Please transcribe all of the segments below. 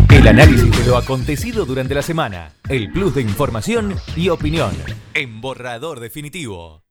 El análisis de lo acontecido durante la semana, el plus de información y opinión, en Borrador Definitivo.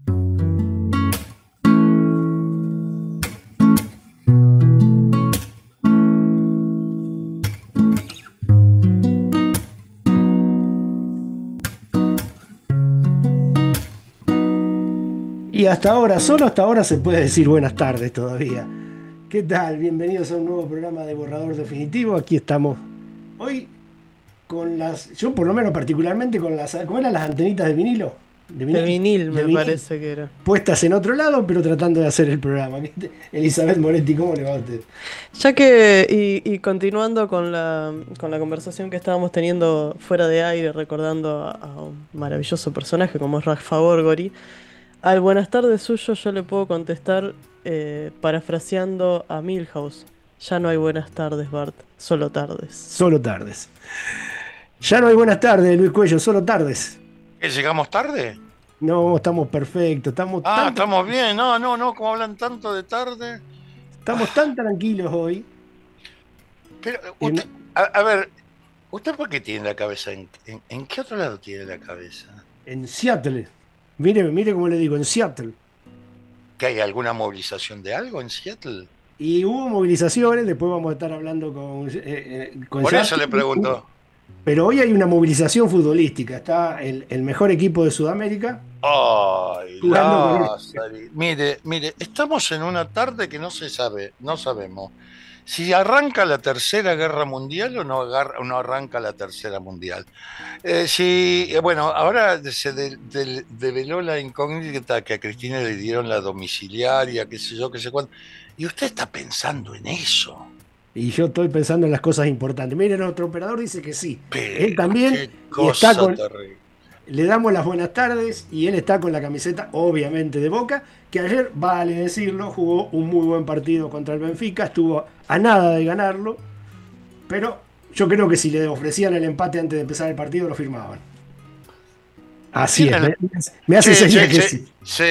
Y solo hasta ahora se puede decir buenas tardes todavía. ¿Qué tal? Bienvenidos a un nuevo programa de Borrador Definitivo. Aquí estamos hoy con yo por lo menos particularmente con ¿cómo eran las antenitas de vinilo? De vinil, me parece que era. Puestas en otro lado, pero tratando de hacer el programa. Elizabeth Moretti, ¿cómo le va a usted? Ya que, y continuando con la conversación que estábamos teniendo fuera de aire, recordando a un maravilloso personaje como es Rafa Gorgori, al buenas tardes suyo yo le puedo contestar parafraseando a Milhouse. Ya no hay buenas tardes, Bart, solo tardes. Solo tardes. Ya no hay buenas tardes, Luis Cuello, solo tardes. ¿Llegamos tarde? No, estamos perfectos. Estamos bien. No, como hablan tanto de tarde. Estamos tan tranquilos hoy. Pero, usted, a ver, ¿usted por qué tiene la cabeza? ¿En qué otro lado tiene la cabeza? En Seattle. Mire cómo le digo, en Seattle. ¿Que hay alguna movilización de algo en Seattle? Y hubo movilizaciones, después vamos a estar hablando con Por Seattle. eso le pregunto. Pero hoy hay una movilización futbolística. Está el mejor equipo de Sudamérica. Ay, jugando mire, estamos en una tarde que no se sabe, no sabemos si arranca la Tercera Guerra Mundial o no arranca la Tercera Mundial. Bueno, ahora se develó la incógnita que a Cristina le dieron la domiciliaria, qué sé yo, qué sé cuánto. Y usted está pensando en eso. Y yo estoy pensando en las cosas importantes. Miren, nuestro operador dice que sí. Pero Él también. qué cosa terrible. Le damos las buenas tardes y él está con la camiseta, obviamente, de Boca, que ayer, vale decirlo, jugó un muy buen partido contra el Benfica, estuvo a nada de ganarlo, pero yo creo que si le ofrecían el empate antes de empezar el partido, lo firmaban. Así es, me hace señal que sí.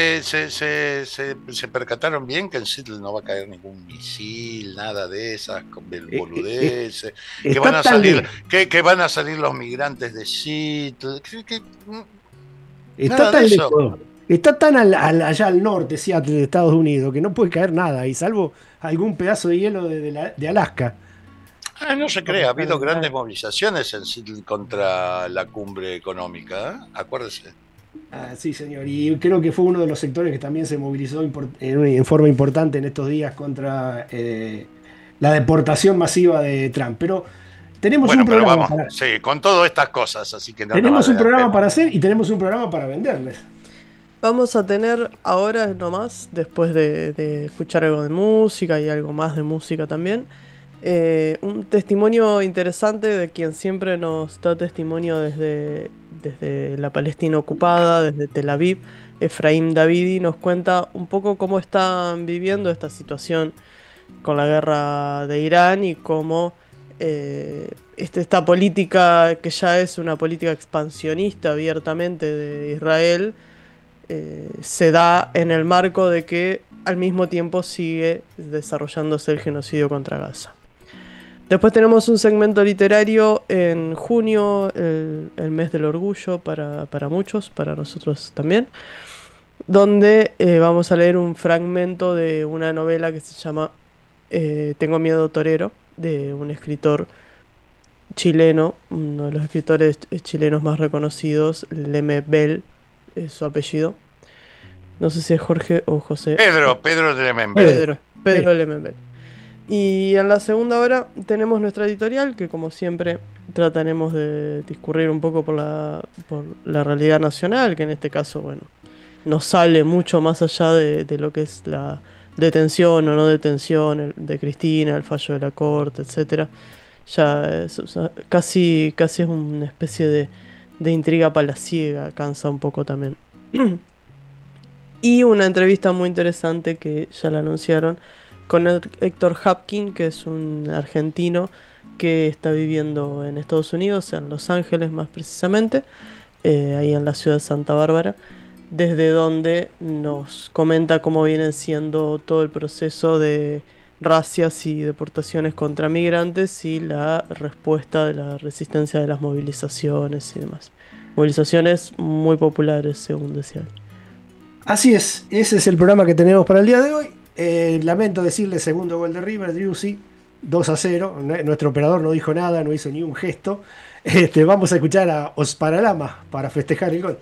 Se percataron bien que en Seattle no va a caer ningún misil, nada de esas boludeces, que van a salir los migrantes de Seattle. Está tan lejos, está tan allá al norte, Seattle, de Estados Unidos, que no puede caer nada, y salvo algún pedazo de hielo de Alaska. No se cree, ha habido grandes movilizaciones en Seattle contra la cumbre económica, acuérdese. Sí, señor, y creo que fue uno de los sectores que también se movilizó en forma importante en estos días contra la deportación masiva de Trump. Pero tenemos un programa con todas estas cosas, así que tenemos un programa para hacer y tenemos un programa para venderles. Vamos a tener ahora nomás, después de escuchar algo de música y algo más de música también, un testimonio interesante de quien siempre nos da testimonio desde la Palestina ocupada, desde Tel Aviv. Efraín Davidi nos cuenta un poco cómo están viviendo esta situación con la guerra de Irán y cómo esta política, que ya es una política expansionista abiertamente de Israel, se da en el marco de que al mismo tiempo sigue desarrollándose el genocidio contra Gaza. Después tenemos un segmento literario en junio, el mes del orgullo para muchos, para nosotros también, donde vamos a leer un fragmento de una novela que se llama Tengo miedo torero, de un escritor chileno, uno de los escritores chilenos más reconocidos, Lemebel, es su apellido. No sé si es Jorge o José. Pedro Lemebel. Pedro Lemebel. Y en la segunda hora tenemos nuestra editorial, que como siempre trataremos de discurrir un poco por la realidad nacional, que en este caso, bueno, nos sale mucho más allá de lo que es la detención o no detención de Cristina, el fallo de la corte, etcétera. Ya casi es una especie de intriga palaciega, cansa un poco también. Y una entrevista muy interesante que ya la anunciaron con Héctor Hapkin, que es un argentino que está viviendo en Estados Unidos, en Los Ángeles más precisamente, ahí en la ciudad de Santa Bárbara, desde donde nos comenta cómo viene siendo todo el proceso de racias y deportaciones contra migrantes y la respuesta de la resistencia de las movilizaciones y demás. Movilizaciones muy populares, según decían. Así es, ese es el programa que tenemos para el día de hoy. Lamento decirle segundo gol de River, Driussi, 2-0. Nuestro operador no dijo nada, no hizo ni un gesto. Vamos a escuchar a Os Paralamas para festejar el gol.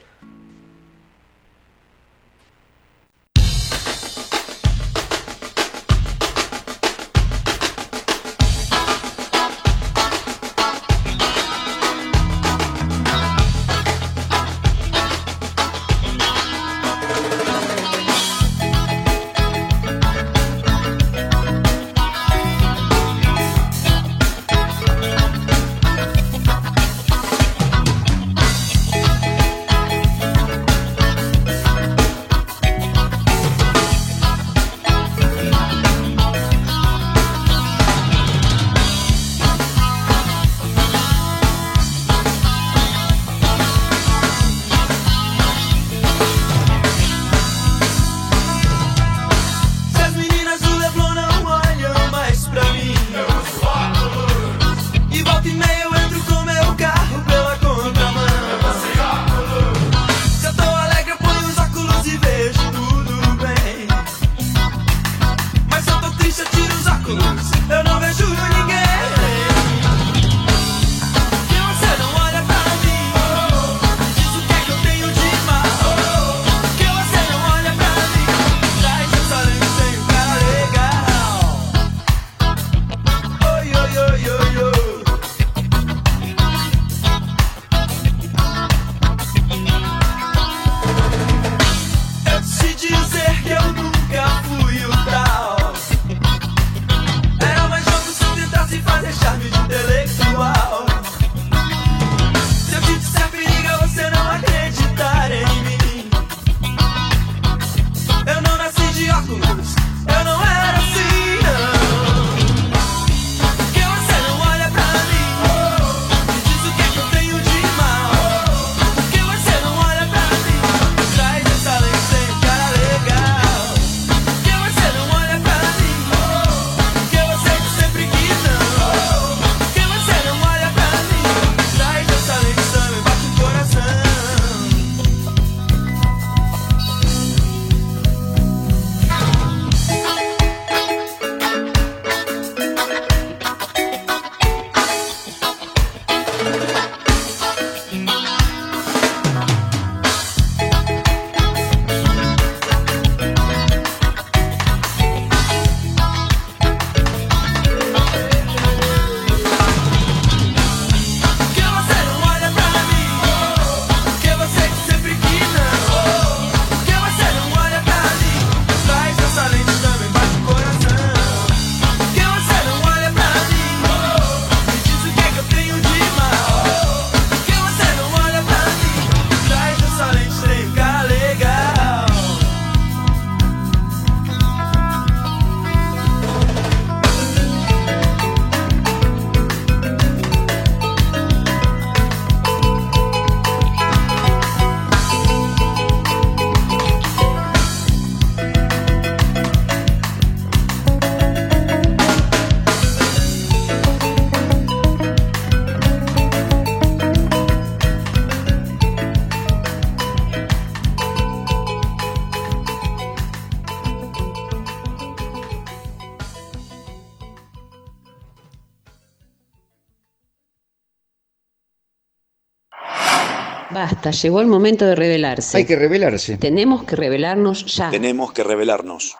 Basta, llegó el momento de rebelarse. Hay que rebelarse. Tenemos que rebelarnos ya. Tenemos que rebelarnos.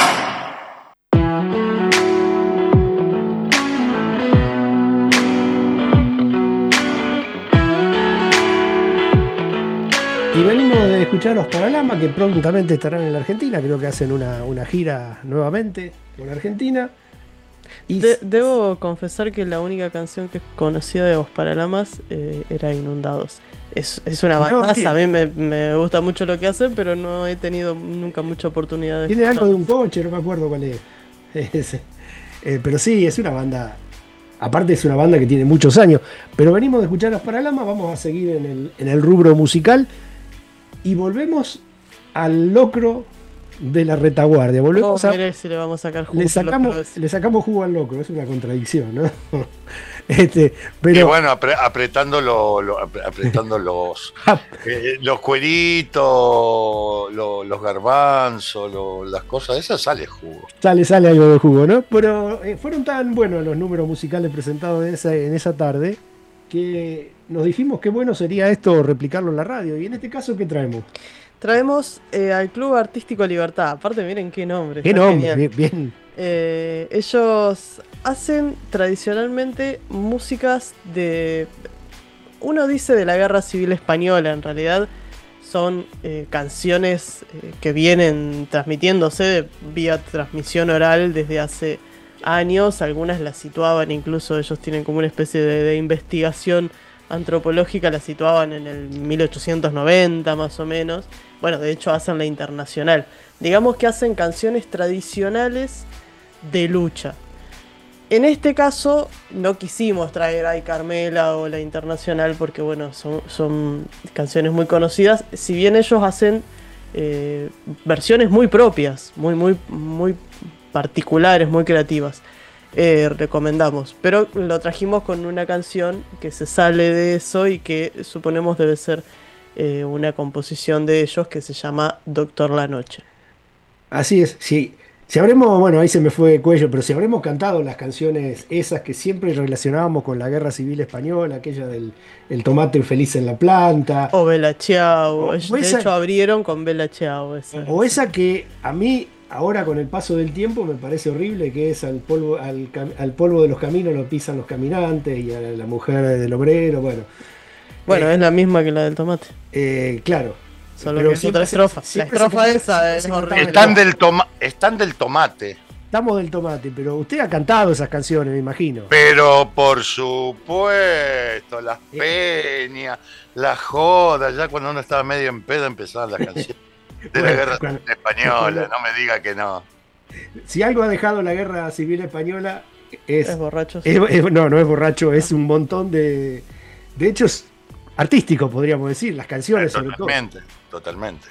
Y venimos de escuchar a Os Paralamas, que prontamente estarán en la Argentina. Creo que hacen una gira nuevamente con Argentina. Y debo confesar que la única canción que conocía de Os Paralamas era Inundados. Es una bandaza, a mí me gusta mucho lo que hacen, pero no he tenido nunca mucha oportunidad de tiene algo de un coche, no me acuerdo cuál es. Pero sí, es una banda. Aparte es una banda que tiene muchos años. Pero venimos de escuchar a Os Paralamas, vamos a seguir en el rubro musical. Y volvemos al locro de la retaguardia. Volvemos a... Mirá si le vamos a sacar jugo. Le sacamos jugo al loco, es una contradicción, ¿no? Pero... Y bueno, apretando los cueritos, los garbanzos, las cosas esas, sale jugo. Sale algo de jugo, ¿no? Pero fueron tan buenos los números musicales presentados en esa tarde que nos dijimos que bueno sería esto replicarlo en la radio. Y en este caso, ¿qué traemos? Traemos al Club Artístico Libertad. Aparte, miren qué nombre. Qué nombre, bien. Ellos hacen tradicionalmente músicas uno dice de la Guerra Civil Española, en realidad son canciones que vienen transmitiéndose vía transmisión oral desde hace años. Algunas las situaban, incluso ellos tienen como una especie de investigación antropológica, la situaban en el 1890 más o menos. Bueno, de hecho hacen la internacional. Digamos que hacen canciones tradicionales de lucha. En este caso no quisimos traer Ay Carmela o la internacional porque bueno, son canciones muy conocidas. Si bien ellos hacen versiones muy propias, muy particulares, muy creativas. Recomendamos, pero lo trajimos con una canción que se sale de eso y que suponemos debe ser una composición de ellos que se llama Doctor La Noche. Así es, sí. Si habremos, bueno, ahí se me fue cuello, pero si habremos cantado las canciones esas que siempre relacionábamos con la Guerra Civil Española, aquella del el tomate feliz en la planta. O Bella Ciao, de hecho abrieron con Bella Ciao. Esa que a mí, ahora con el paso del tiempo, me parece horrible, que es al polvo de los caminos lo pisan los caminantes y a la mujer del obrero, Bueno, es la misma que la del tomate. Claro. Solo que es otra estrofa. La estrofa esa es horrible. Están del tomate. Estamos del tomate, pero usted ha cantado esas canciones, me imagino. Pero por supuesto, las peñas, las jodas, ya cuando uno estaba medio en pedo empezaban las canciones de la Guerra Civil Española, no me diga que no. Si algo ha dejado la Guerra Civil Española es borracho. No es borracho, es un montón de hechos artísticos, podríamos decir, las canciones sobre todo. Totalmente.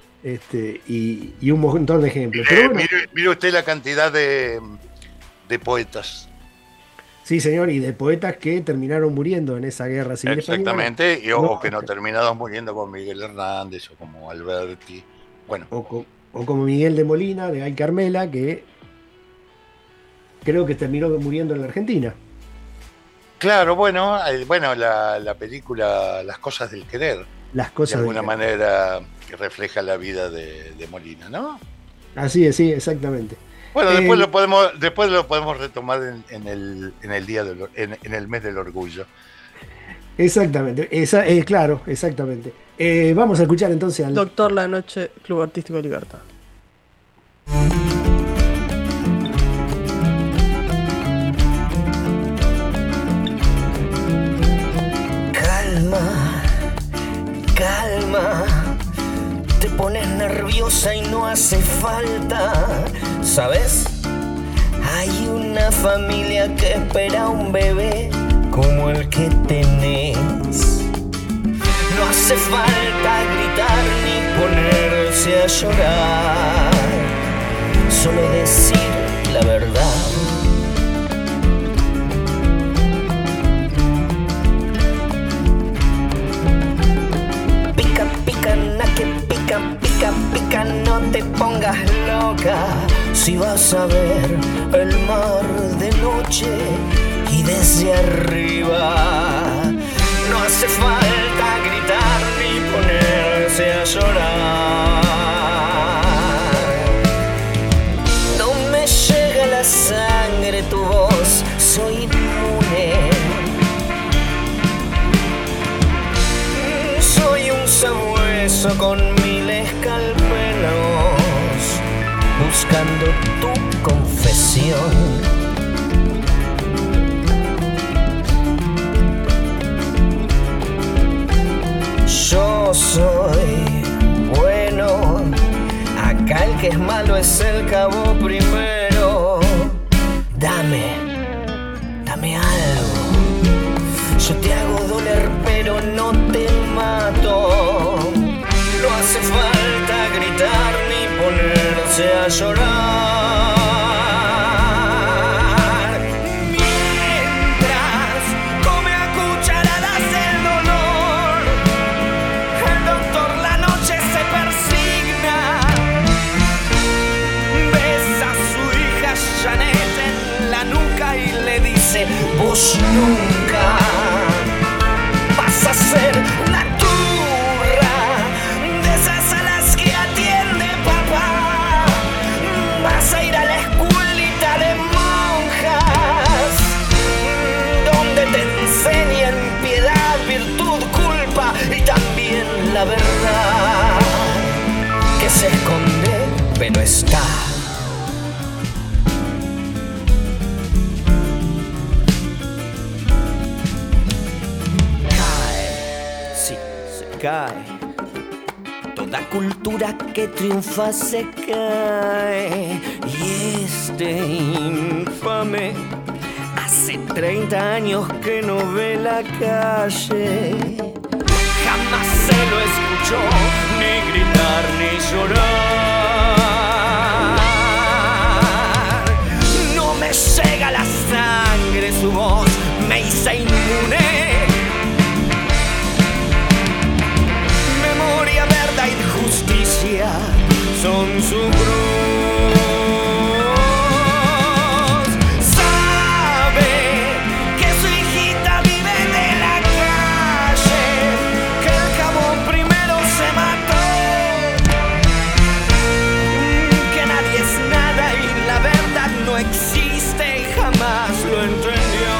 Y un montón de ejemplos. Mire usted la cantidad de poetas. Sí, señor, y de poetas que terminaron muriendo en esa guerra civil. Exactamente, o que no terminaron muriendo como Miguel Hernández o como Alberti. Bueno. O como Miguel de Molina, de Ay Carmela, que creo que terminó muriendo en la Argentina. Claro, bueno, la película Las Cosas del Querer. Las cosas de alguna manera que refleja la vida de Molina, ¿no? Así es, sí, exactamente. Bueno, después lo podemos retomar en el día en el mes del orgullo. Exactamente, claro, exactamente. Vamos a escuchar entonces al Doctor La Noche, Club Artístico Libertad. Calma, te pones nerviosa y no hace falta, ¿sabes? Hay una familia que espera un bebé como el que tenés. No hace falta gritar ni ponerse a llorar, solo decir la verdad. Pica, no te pongas loca. Si vas a ver el mar de noche y desde arriba, no hace falta gritar ni ponerse a llorar. No me llega la sangre tu voz, soy inmune. Soy un sabueso con 1000 escalpelos, buscando tu confesión. Yo soy bueno, acá el que es malo es el cabo primero. Dame algo, yo te hago doler pero no te mato. No hace falta gritar ni ponerse puse a llorar. Mientras come a cucharadas el dolor, el doctor la noche se persigna. Besa a su hija Janet en la nuca y le dice: vos nunca vas a ser una turra de esas a las que atiende papá. Vas a ir a la escuelita de monjas, donde te enseñan piedad, virtud, culpa y también la verdad, que se esconde pero está. Cae. Toda cultura que triunfa se cae. Y este infame hace 30 años que no ve la calle. Jamás se lo escuchó ni gritar ni llorar. No me llega la sangre, su voz me hizo inmune. Verdad y justicia son su cruz. Sabe que su hijita vive de la calle, que el cabo primero se mató, que nadie es nada y la verdad no existe y jamás lo entendió.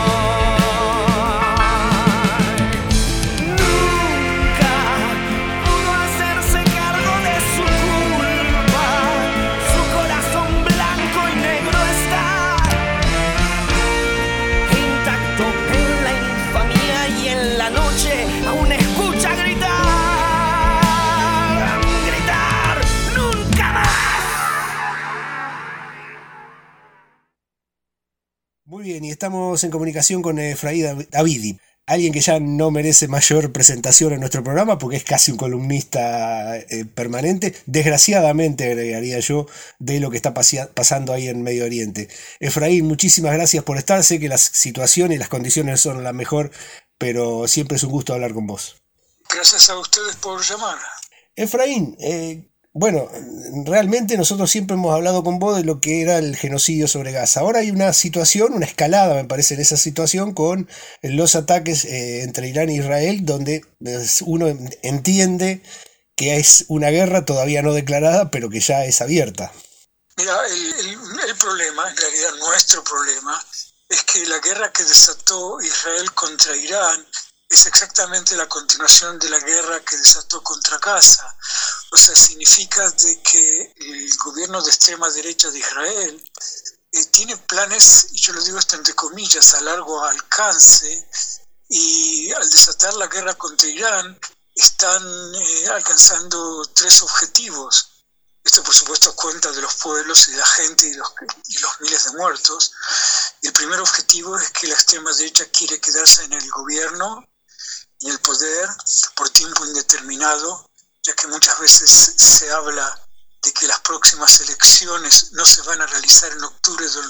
Aún escucha gritar, nunca más. Muy bien, y estamos en comunicación con Efraín Davidi, alguien que ya no merece mayor presentación en nuestro programa porque es casi un columnista permanente, desgraciadamente agregaría yo, de lo que está pasando ahí en Medio Oriente. Efraín, muchísimas gracias por estar, sé que la situación y las condiciones son la mejor, pero siempre es un gusto hablar con vos. Gracias a ustedes por llamar. Efraín, bueno, realmente nosotros siempre hemos hablado con vos de lo que era el genocidio sobre Gaza. Ahora hay una situación, una escalada me parece en esa situación con los ataques entre Irán e Israel, donde uno entiende que es una guerra todavía no declarada, pero que ya es abierta. Mira, el problema, en realidad nuestro problema, es que la guerra que desató Israel contra Irán es exactamente la continuación de la guerra que desató contra Gaza. O sea, significa de que el gobierno de extrema derecha de Israel tiene planes, y yo lo digo esto entre comillas, a largo alcance, y al desatar la guerra contra Irán están alcanzando 3 objetivos. Esto, por supuesto, a cuenta de los pueblos y de la gente y los miles de muertos. Y el primer objetivo es que la extrema derecha quiere quedarse en el gobierno y el poder por tiempo indeterminado, ya que muchas veces se habla de que las próximas elecciones no se van a realizar en octubre de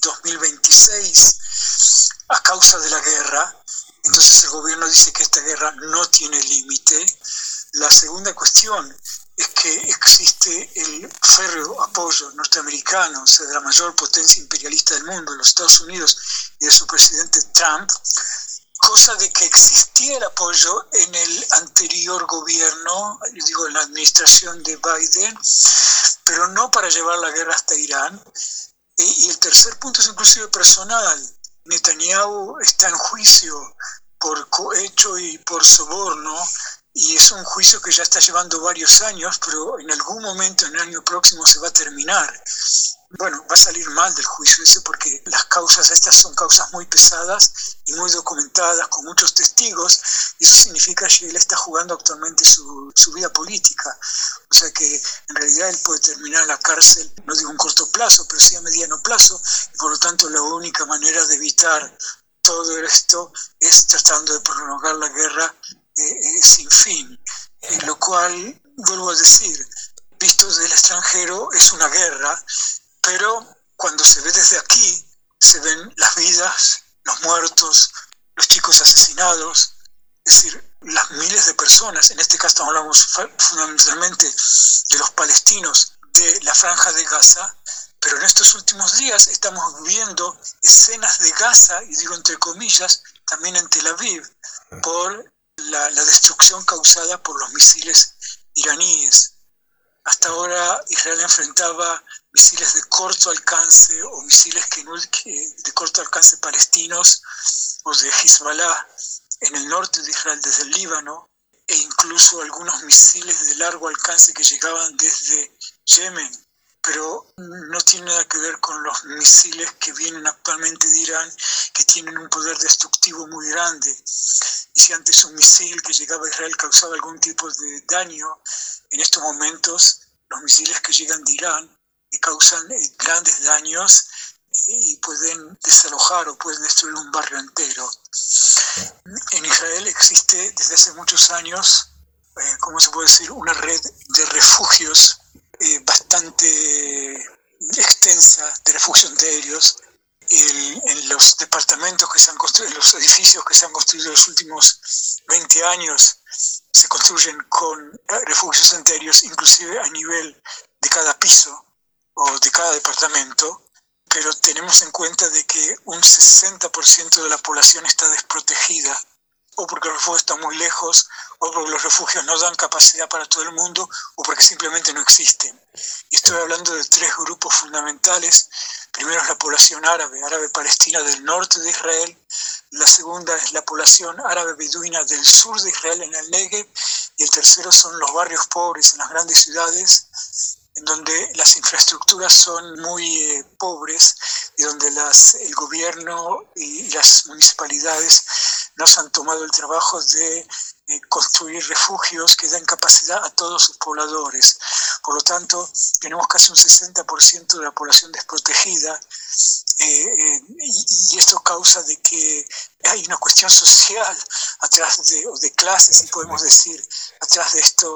2026 a causa de la guerra. Entonces el gobierno dice que esta guerra no tiene límite. La segunda cuestión es que existe el férreo apoyo norteamericano, o sea, de la mayor potencia imperialista del mundo, los Estados Unidos, y de su presidente Trump, cosa de que existía el apoyo en el anterior gobierno, yo digo en la administración de Biden, pero no para llevar la guerra hasta Irán. Y el tercer punto es inclusive personal. Netanyahu está en juicio por cohecho y por soborno, y es un juicio que ya está llevando varios años, pero en algún momento, en el año próximo, se va a terminar. Bueno, va a salir mal del juicio ese porque las causas estas son causas muy pesadas y muy documentadas, con muchos testigos, y eso significa que él está jugando actualmente su vida política. O sea que en realidad él puede terminar en la cárcel, no digo a un corto plazo, pero sí a mediano plazo, y por lo tanto la única manera de evitar todo esto es tratando de prolongar la guerra sin fin, lo cual, vuelvo a decir, visto desde el extranjero es una guerra, pero cuando se ve desde aquí, se ven las vidas, los muertos, los chicos asesinados, es decir, las miles de personas. En este caso hablamos fundamentalmente de los palestinos de la Franja de Gaza, pero en estos últimos días estamos viendo escenas de Gaza, y digo entre comillas, también en Tel Aviv, por la destrucción causada por los misiles iraníes. Hasta ahora Israel enfrentaba misiles de corto alcance o misiles de corto alcance palestinos o de Hezbollah en el norte de Israel, desde el Líbano, e incluso algunos misiles de largo alcance que llegaban desde Yemen, pero no tiene nada que ver con los misiles que vienen actualmente de Irán, que tienen un poder destructivo muy grande. Y si antes un misil que llegaba a Israel causaba algún tipo de daño, en estos momentos los misiles que llegan de Irán causan grandes daños y pueden desalojar o pueden destruir un barrio entero. En Israel existe desde hace muchos años, ¿cómo se puede decir?, una red de refugios bastante extensa, de refugios aéreos. En los departamentos que se han construido, en los edificios que se han construido en los últimos 20 años, se construyen con refugios aéreos, inclusive a nivel de cada piso o de cada departamento, pero tenemos en cuenta de que un 60% de la población está desprotegida, o porque los refugios están muy lejos, o porque los refugios no dan capacidad para todo el mundo, o porque simplemente no existen. Y estoy hablando de 3 grupos fundamentales. Primero es la población árabe palestina del norte de Israel. La segunda es la población árabe beduina del sur de Israel, en el Negev. Y el tercero son los barrios pobres en las grandes ciudades, en donde las infraestructuras son muy pobres y donde el gobierno y las municipalidades no se han tomado el trabajo de construir refugios que den capacidad a todos sus pobladores. Por lo tanto, tenemos casi un 60% de la población desprotegida, y esto causa de que hay una cuestión social atrás o de clases, si podemos decir, atrás de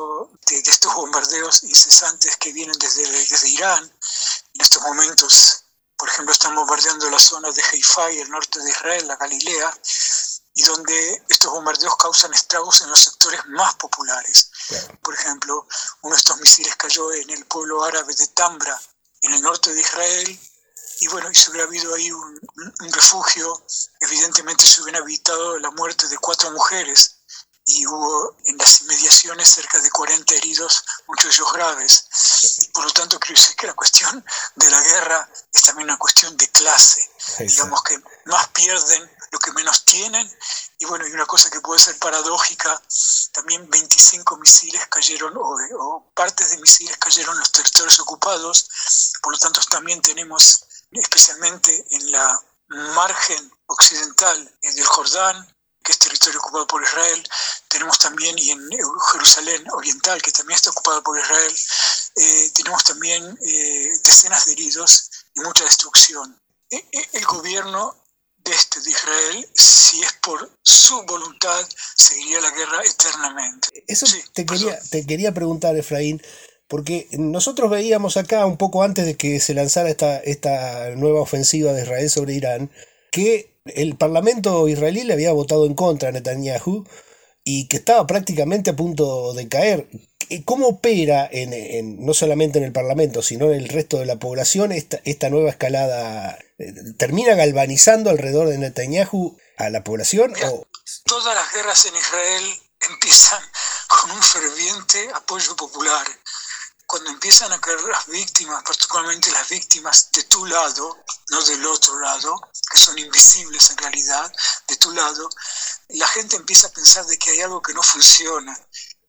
estos bombardeos incesantes que vienen desde Irán. En estos momentos, por ejemplo, están bombardeando la zona de Haifa y el norte de Israel, la Galilea, y donde estos bombardeos causan estragos en los sectores más populares. Claro. Por ejemplo, uno de estos misiles cayó en el pueblo árabe de Tambra, en el norte de Israel, y bueno, y si hubiera habido ahí un refugio, evidentemente se hubiera evitado la muerte de 4 mujeres, y hubo en las inmediaciones cerca de 40 heridos, muchos de ellos graves. Por lo tanto, quiero decir que la cuestión de la guerra es también una cuestión de clase. Digamos que más pierden lo que menos tienen. Y bueno, y una cosa que puede ser paradójica, también 25 misiles cayeron, o partes de misiles cayeron en los territorios ocupados. Por lo tanto, también tenemos, especialmente en la margen occidental del Jordán, que es territorio ocupado por Israel, tenemos también, y en Jerusalén Oriental, que también está ocupada por Israel, tenemos también decenas de heridos y mucha destrucción. El gobierno de Israel, si es por su voluntad, seguiría la guerra eternamente. Eso sí, te quería preguntar, Efraín, porque nosotros veíamos acá, un poco antes de que se lanzara esta nueva ofensiva de Israel sobre Irán, que el parlamento israelí le había votado en contra a Netanyahu y que estaba prácticamente a punto de caer. ¿Cómo opera no solamente en el parlamento, sino en el resto de la población esta nueva escalada? ¿Termina galvanizando alrededor de Netanyahu a la población? Mira, todas las guerras en Israel empiezan con un ferviente apoyo popular. Cuando empiezan a caer las víctimas, particularmente las víctimas de tu lado, no del otro lado, que son invisibles en realidad, de tu lado, la gente empieza a pensar de que hay algo que no funciona.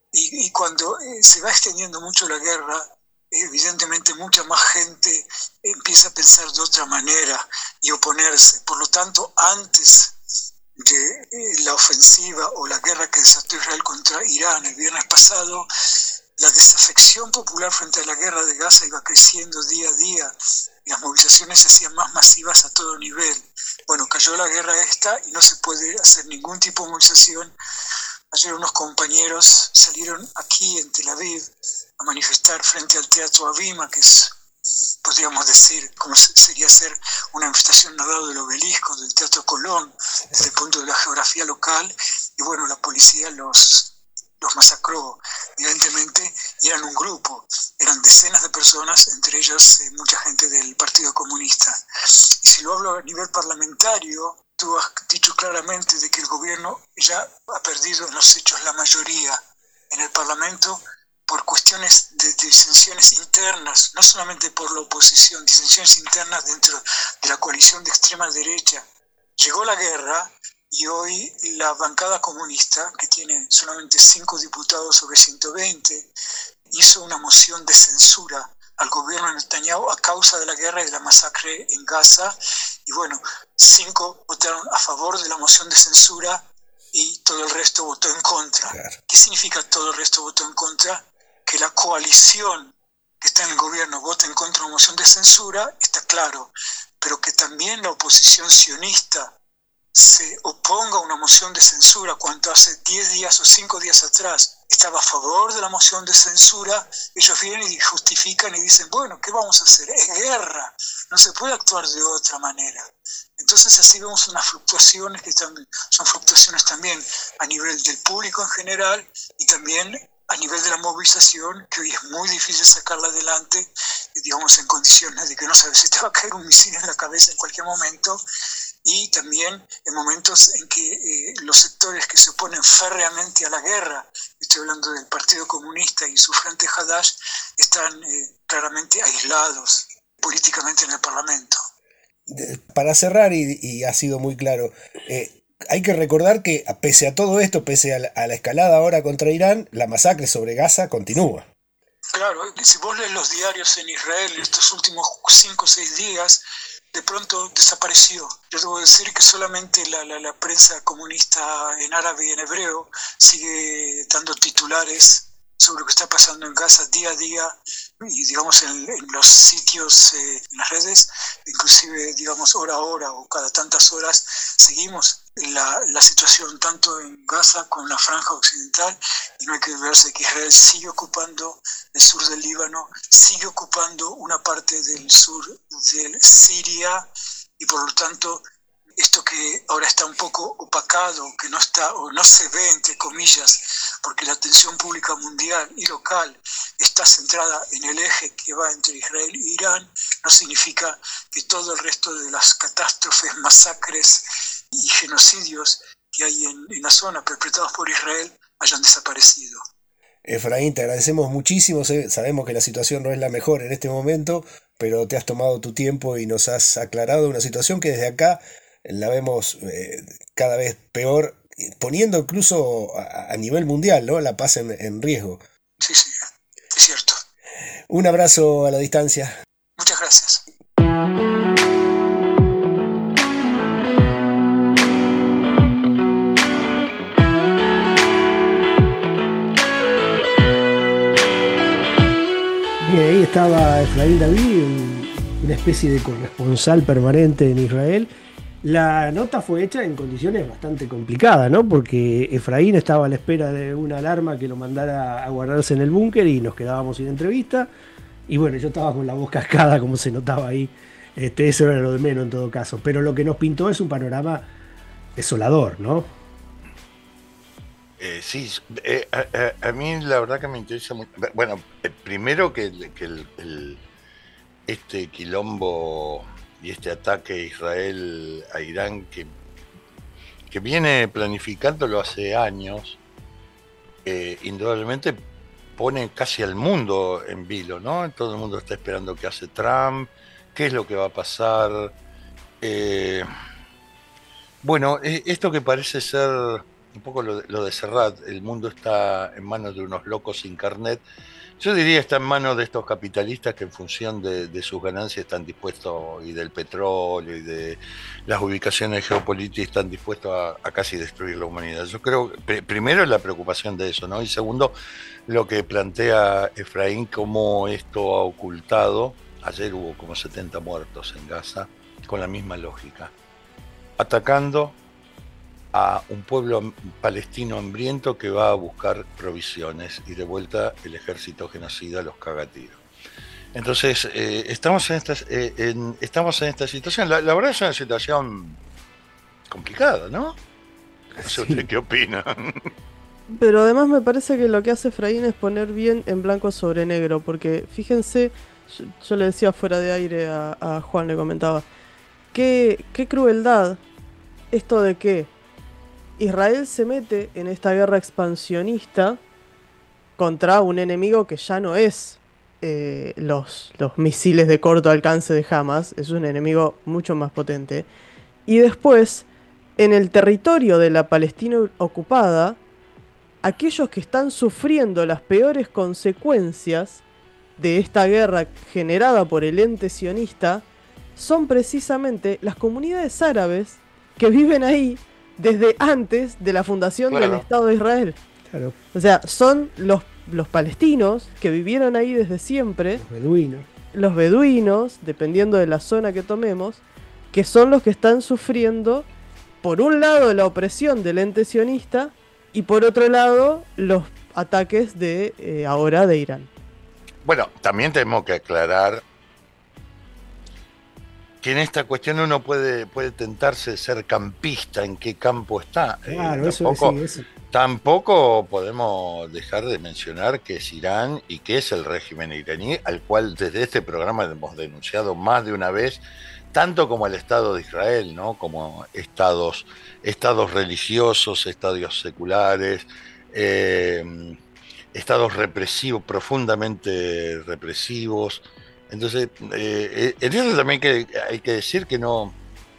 Y cuando se va extendiendo mucho la guerra, evidentemente mucha más gente empieza a pensar de otra manera y oponerse. Por lo tanto, antes de la ofensiva o la guerra que desató Israel contra Irán el viernes pasado, la desafección popular frente a la guerra de Gaza iba creciendo día a día y las movilizaciones se hacían más masivas a todo nivel. Bueno, cayó la guerra y no se puede hacer ningún tipo de movilización Ayer unos compañeros salieron aquí en Tel Aviv a manifestar frente al Teatro Abima, que es, podríamos decir, como sería ser una manifestación al lado del obelisco del Teatro Colón, desde el punto de la geografía local, y bueno, la policía los masacró violentemente, y eran un grupo, eran decenas de personas, entre ellas mucha gente del Partido Comunista. Y si lo hablo a nivel parlamentario, tú has dicho claramente de que el gobierno ya ha perdido en los hechos la mayoría en el Parlamento por cuestiones de disensiones internas, no solamente por la oposición, disensiones internas dentro de la coalición de extrema derecha. Llegó la guerra y hoy la bancada comunista, que tiene solamente 5 diputados sobre 120, hizo una moción de censura al gobierno de Netanyahu a causa de la guerra y de la masacre en Gaza. Y bueno, 5 votaron a favor de la moción de censura y todo el resto votó en contra. Claro. ¿Qué significa todo el resto votó en contra? Que la coalición que está en el gobierno vota en contra de la moción de censura, está claro, pero que también la oposición sionista se oponga a una moción de censura cuando hace 10 días o 5 días atrás estaba a favor de la moción de censura, ellos vienen y justifican y dicen, bueno, ¿qué vamos a hacer? Es guerra, no se puede actuar de otra manera. Entonces así vemos unas fluctuaciones que también son fluctuaciones también a nivel del público en general y también a nivel de la movilización, que hoy es muy difícil sacarla adelante, digamos en condiciones de que no sabes si te va a caer un misil en la cabeza en cualquier momento, y también en momentos en que los sectores que se oponen férreamente a la guerra, estoy hablando del Partido Comunista y su Frente Hadash, están claramente aislados políticamente en el Parlamento. Para cerrar, y ha sido muy claro, hay que recordar que pese a todo esto, pese a la escalada ahora contra Irán, la masacre sobre Gaza continúa. Claro, si vos lees los diarios en Israel estos últimos 5 o 6 días, de pronto desapareció. Yo debo decir que solamente la prensa comunista en árabe y en hebreo sigue dando titulares sobre lo que está pasando en Gaza día a día, y digamos en los sitios, en las redes, inclusive digamos hora a hora o cada tantas horas, seguimos la situación tanto en Gaza como en la franja occidental, y no hay que olvidarse que Israel sigue ocupando el sur del Líbano, sigue ocupando una parte del sur de Siria, y por lo tanto esto que ahora está un poco opacado, que no está o no se ve entre comillas, porque la atención pública mundial y local está centrada en el eje que va entre Israel e Irán, no significa que todo el resto de las catástrofes, masacres y genocidios que hay en la zona perpetrados por Israel hayan desaparecido. Efraín, te agradecemos muchísimo, sabemos que la situación no es la mejor en este momento, pero te has tomado tu tiempo y nos has aclarado una situación que desde acá la vemos cada vez peor, poniendo incluso a nivel mundial, ¿no?, la paz en riesgo. Sí, es cierto. Un abrazo a la distancia. Muchas gracias. Bien, ahí estaba Efraín David, una especie de corresponsal permanente en Israel. La nota fue hecha en condiciones bastante complicadas, ¿no? Porque Efraín estaba a la espera de una alarma que lo mandara a guardarse en el búnker y nos quedábamos sin entrevista. Y bueno, yo estaba con la voz cascada, como se notaba ahí. Eso era lo de menos en todo caso. Pero lo que nos pintó es un panorama desolador, ¿no? Sí, a mí la verdad que me interesa mucho. Bueno, primero que este quilombo y este ataque a Israel a Irán que viene planificándolo hace años, indudablemente pone casi al mundo en vilo, ¿no? Todo el mundo está esperando qué hace Trump, qué es lo que va a pasar. Bueno, esto que parece ser un poco lo de Serrat, el mundo está en manos de unos locos sin carnet. Yo diría está en manos de estos capitalistas que en función de sus ganancias están dispuestos, y del petróleo y de las ubicaciones geopolíticas, están dispuestos a casi destruir la humanidad. Yo creo, primero la preocupación de eso, ¿no? Y segundo, lo que plantea Efraín, cómo esto ha ocultado. Ayer hubo como 70 muertos en Gaza, con la misma lógica. Atacando a un pueblo palestino hambriento que va a buscar provisiones y de vuelta el ejército genocida los caga a tiro. Entonces, estamos en esta situación. La verdad es una situación complicada, ¿no? No sé usted qué opina. Pero además me parece que lo que hace Efraín es poner bien en blanco sobre negro, porque fíjense, yo le decía fuera de aire a Juan, le comentaba, qué crueldad esto de que Israel se mete en esta guerra expansionista contra un enemigo que ya no es los misiles de corto alcance de Hamas, es un enemigo mucho más potente, y después, en el territorio de la Palestina ocupada, aquellos que están sufriendo las peores consecuencias de esta guerra generada por el ente sionista son precisamente las comunidades árabes que viven ahí desde antes de la fundación del Estado de Israel. Claro. O sea, son los palestinos que vivieron ahí desde siempre, los beduinos, dependiendo de la zona que tomemos, que son los que están sufriendo, por un lado, la opresión del ente sionista y por otro lado, los ataques de ahora de Irán. Bueno, también tenemos que aclarar que en esta cuestión uno puede tentarse de ser campista, en qué campo está. Claro, tampoco podemos dejar de mencionar que es Irán y que es el régimen iraní, al cual desde este programa hemos denunciado más de una vez, tanto como el Estado de Israel, ¿no? Como estados religiosos, estados seculares, estados represivos, profundamente represivos. Entonces, en eso también hay que decir que no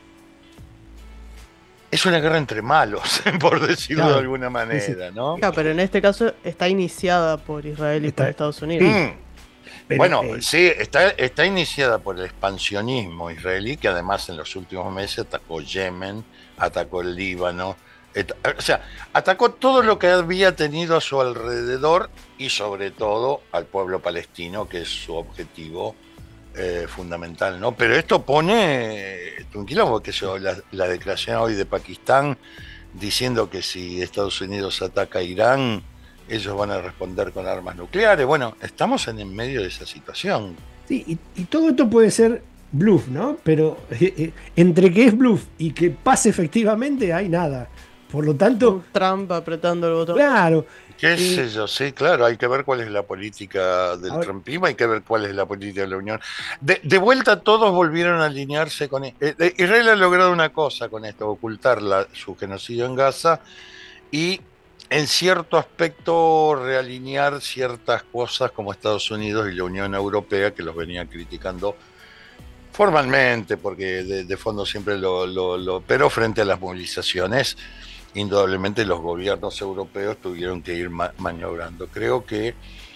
es una guerra entre malos, por decirlo de alguna manera, ¿no? Claro, pero en este caso está iniciada por Israel y por Estados Unidos. Bueno, sí, está iniciada por el expansionismo israelí, que además en los últimos meses atacó Yemen, atacó el Líbano, o sea, atacó todo lo que había tenido a su alrededor y sobre todo al pueblo palestino, que es su objetivo fundamental, ¿no? Pero esto pone un quilombo, que la declaración hoy de Pakistán diciendo que si Estados Unidos ataca a Irán, ellos van a responder con armas nucleares. Bueno, estamos en medio de esa situación. Sí, y todo esto puede ser bluff, ¿no? Pero entre que es bluff y que pase efectivamente hay nada. Por lo tanto... Trump apretando el botón. Claro. ¿Qué sé yo? Sí, claro, hay que ver cuál es la política del trumpismo, hay que ver cuál es la política de la Unión. De vuelta todos volvieron a alinearse con... Israel ha logrado una cosa con esto, ocultar su genocidio en Gaza y en cierto aspecto realinear ciertas cosas como Estados Unidos y la Unión Europea, que los venían criticando formalmente, porque de fondo siempre pero frente a las movilizaciones, indudablemente los gobiernos europeos tuvieron que ir maniobrando. Creo que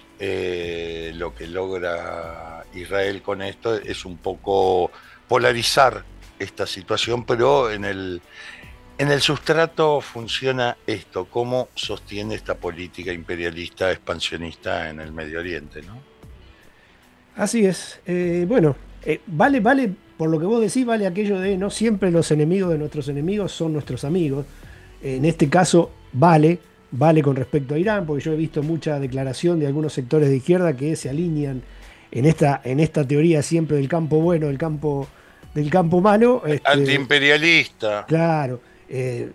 lo que logra Israel con esto es un poco polarizar esta situación, pero en el sustrato funciona esto, cómo sostiene esta política imperialista, expansionista en el Medio Oriente, ¿no? Así es. Bueno, vale, por lo que vos decís, vale aquello de no siempre los enemigos de nuestros enemigos son nuestros amigos. En este caso vale con respecto a Irán, porque yo he visto mucha declaración de algunos sectores de izquierda que se alinean en esta teoría siempre del campo bueno, del campo malo. Antiimperialista. Claro. En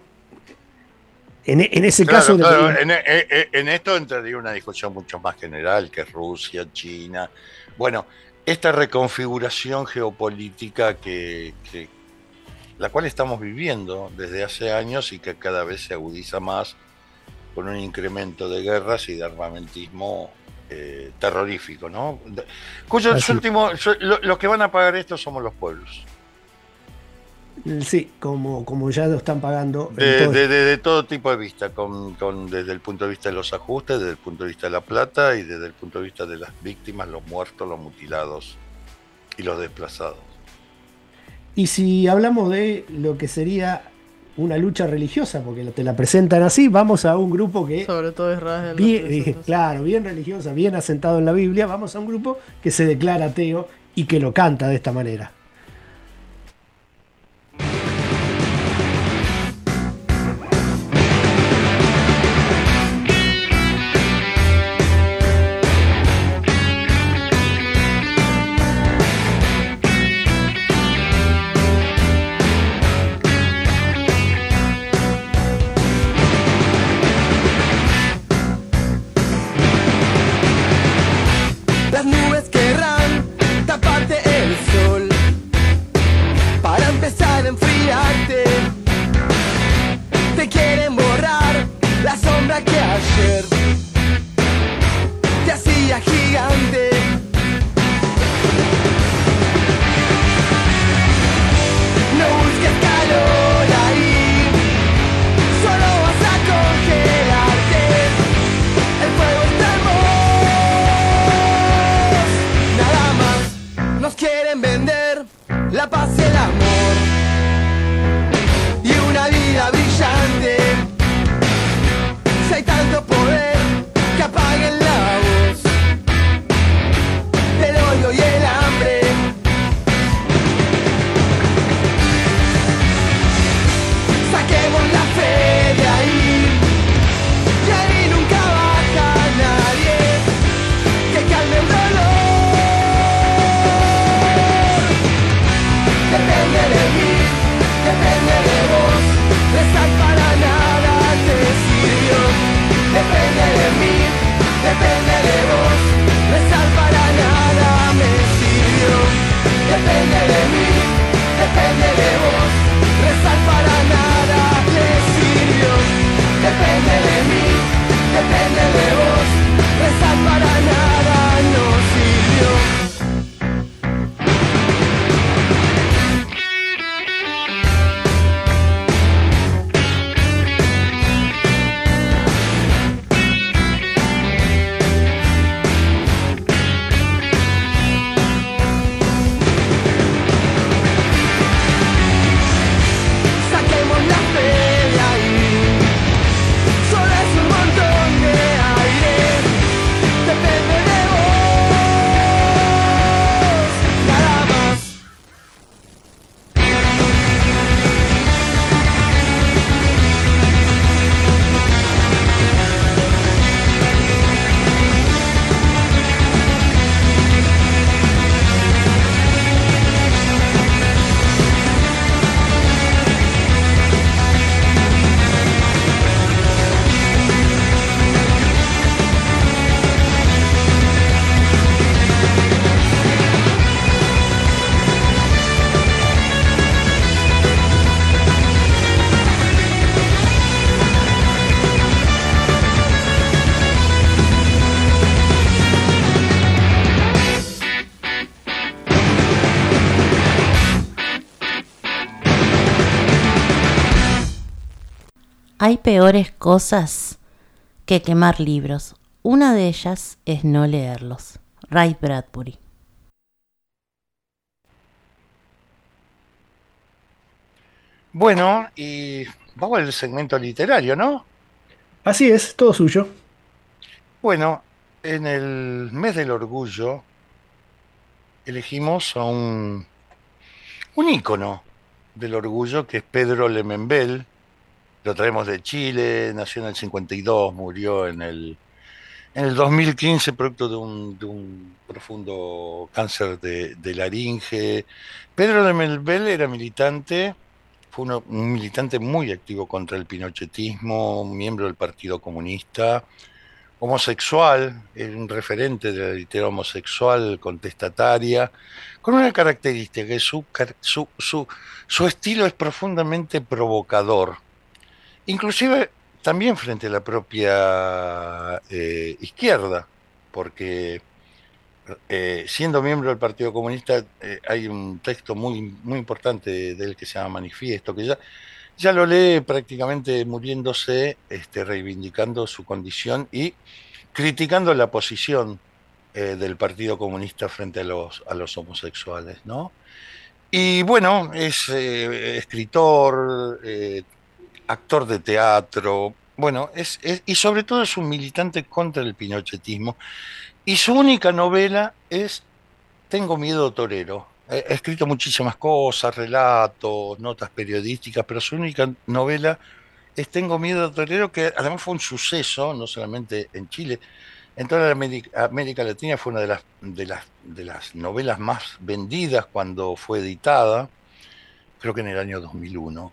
ese caso... Claro, en esto entraría una discusión mucho más general, que Rusia, China. Bueno, esta reconfiguración geopolítica que la cual estamos viviendo desde hace años y que cada vez se agudiza más con un incremento de guerras y de armamentismo terrorífico, ¿no? Los que van a pagar esto somos los pueblos. Sí, como ya lo están pagando. De todo tipo de vista, desde el punto de vista de los ajustes, desde el punto de vista de la plata y desde el punto de vista de las víctimas, los muertos, los mutilados y los desplazados. Y si hablamos de lo que sería una lucha religiosa, porque te la presentan así, vamos a un grupo que... Sobre todo Israel. Bien religiosa, bien asentado en la Biblia, vamos a un grupo que se declara ateo y que lo canta de esta manera. cosa que ayer te hacía gigante. No busques calor ahí, solo vas a congelarte. El fuego está en vos, nada más. Nos quieren vender la paz y el amor y una vida brillante. Si hay tanto poder, que apaguen la voz del odio y el hambre. Saquemos la fe de ahí, que ahí nunca baja nadie que calme el dolor. Depende de mí, depende de vos, rezar para nada te sirvió. Depende de mí, depende de vos, rezar para nada me sirvió. Depende de mí, depende de vos, rezar para nada te sirvió. Depende de mí, depende de vos, rezar para nada no sirvió. Saquemos la fe de ahí, solo es un montón de aire. Depende de vos, nada más. Hay peores cosas que quemar libros. Una de ellas es no leerlos. Ray Bradbury. Bueno, y vamos al segmento literario, ¿no? Así es, todo suyo. Bueno, en el mes del orgullo elegimos a un ícono del orgullo que es Pedro Lemembel. Lo traemos de Chile, nació en el 52, murió en el 2015 producto de un profundo cáncer de laringe. Pedro Lemembel era militante, fue un militante muy activo contra el pinochetismo, miembro del Partido Comunista, homosexual, era un referente de la literatura homosexual contestataria, con una característica, que su estilo es profundamente provocador, inclusive también frente a la propia izquierda, porque siendo miembro del Partido Comunista hay un texto muy importante de él que se llama Manifiesto, que ya lo lee prácticamente muriéndose, reivindicando su condición y criticando la posición del Partido Comunista frente a los homosexuales, ¿no? Y bueno, es escritor, actor de teatro, bueno, y sobre todo es un militante contra el pinochetismo. Y su única novela es Tengo miedo torero. Ha escrito muchísimas cosas, relatos, notas periodísticas, pero su única novela es Tengo miedo torero, que además fue un suceso, no solamente en Chile, en toda la América Latina. Fue una de las novelas más vendidas cuando fue editada, creo que en el año 2001.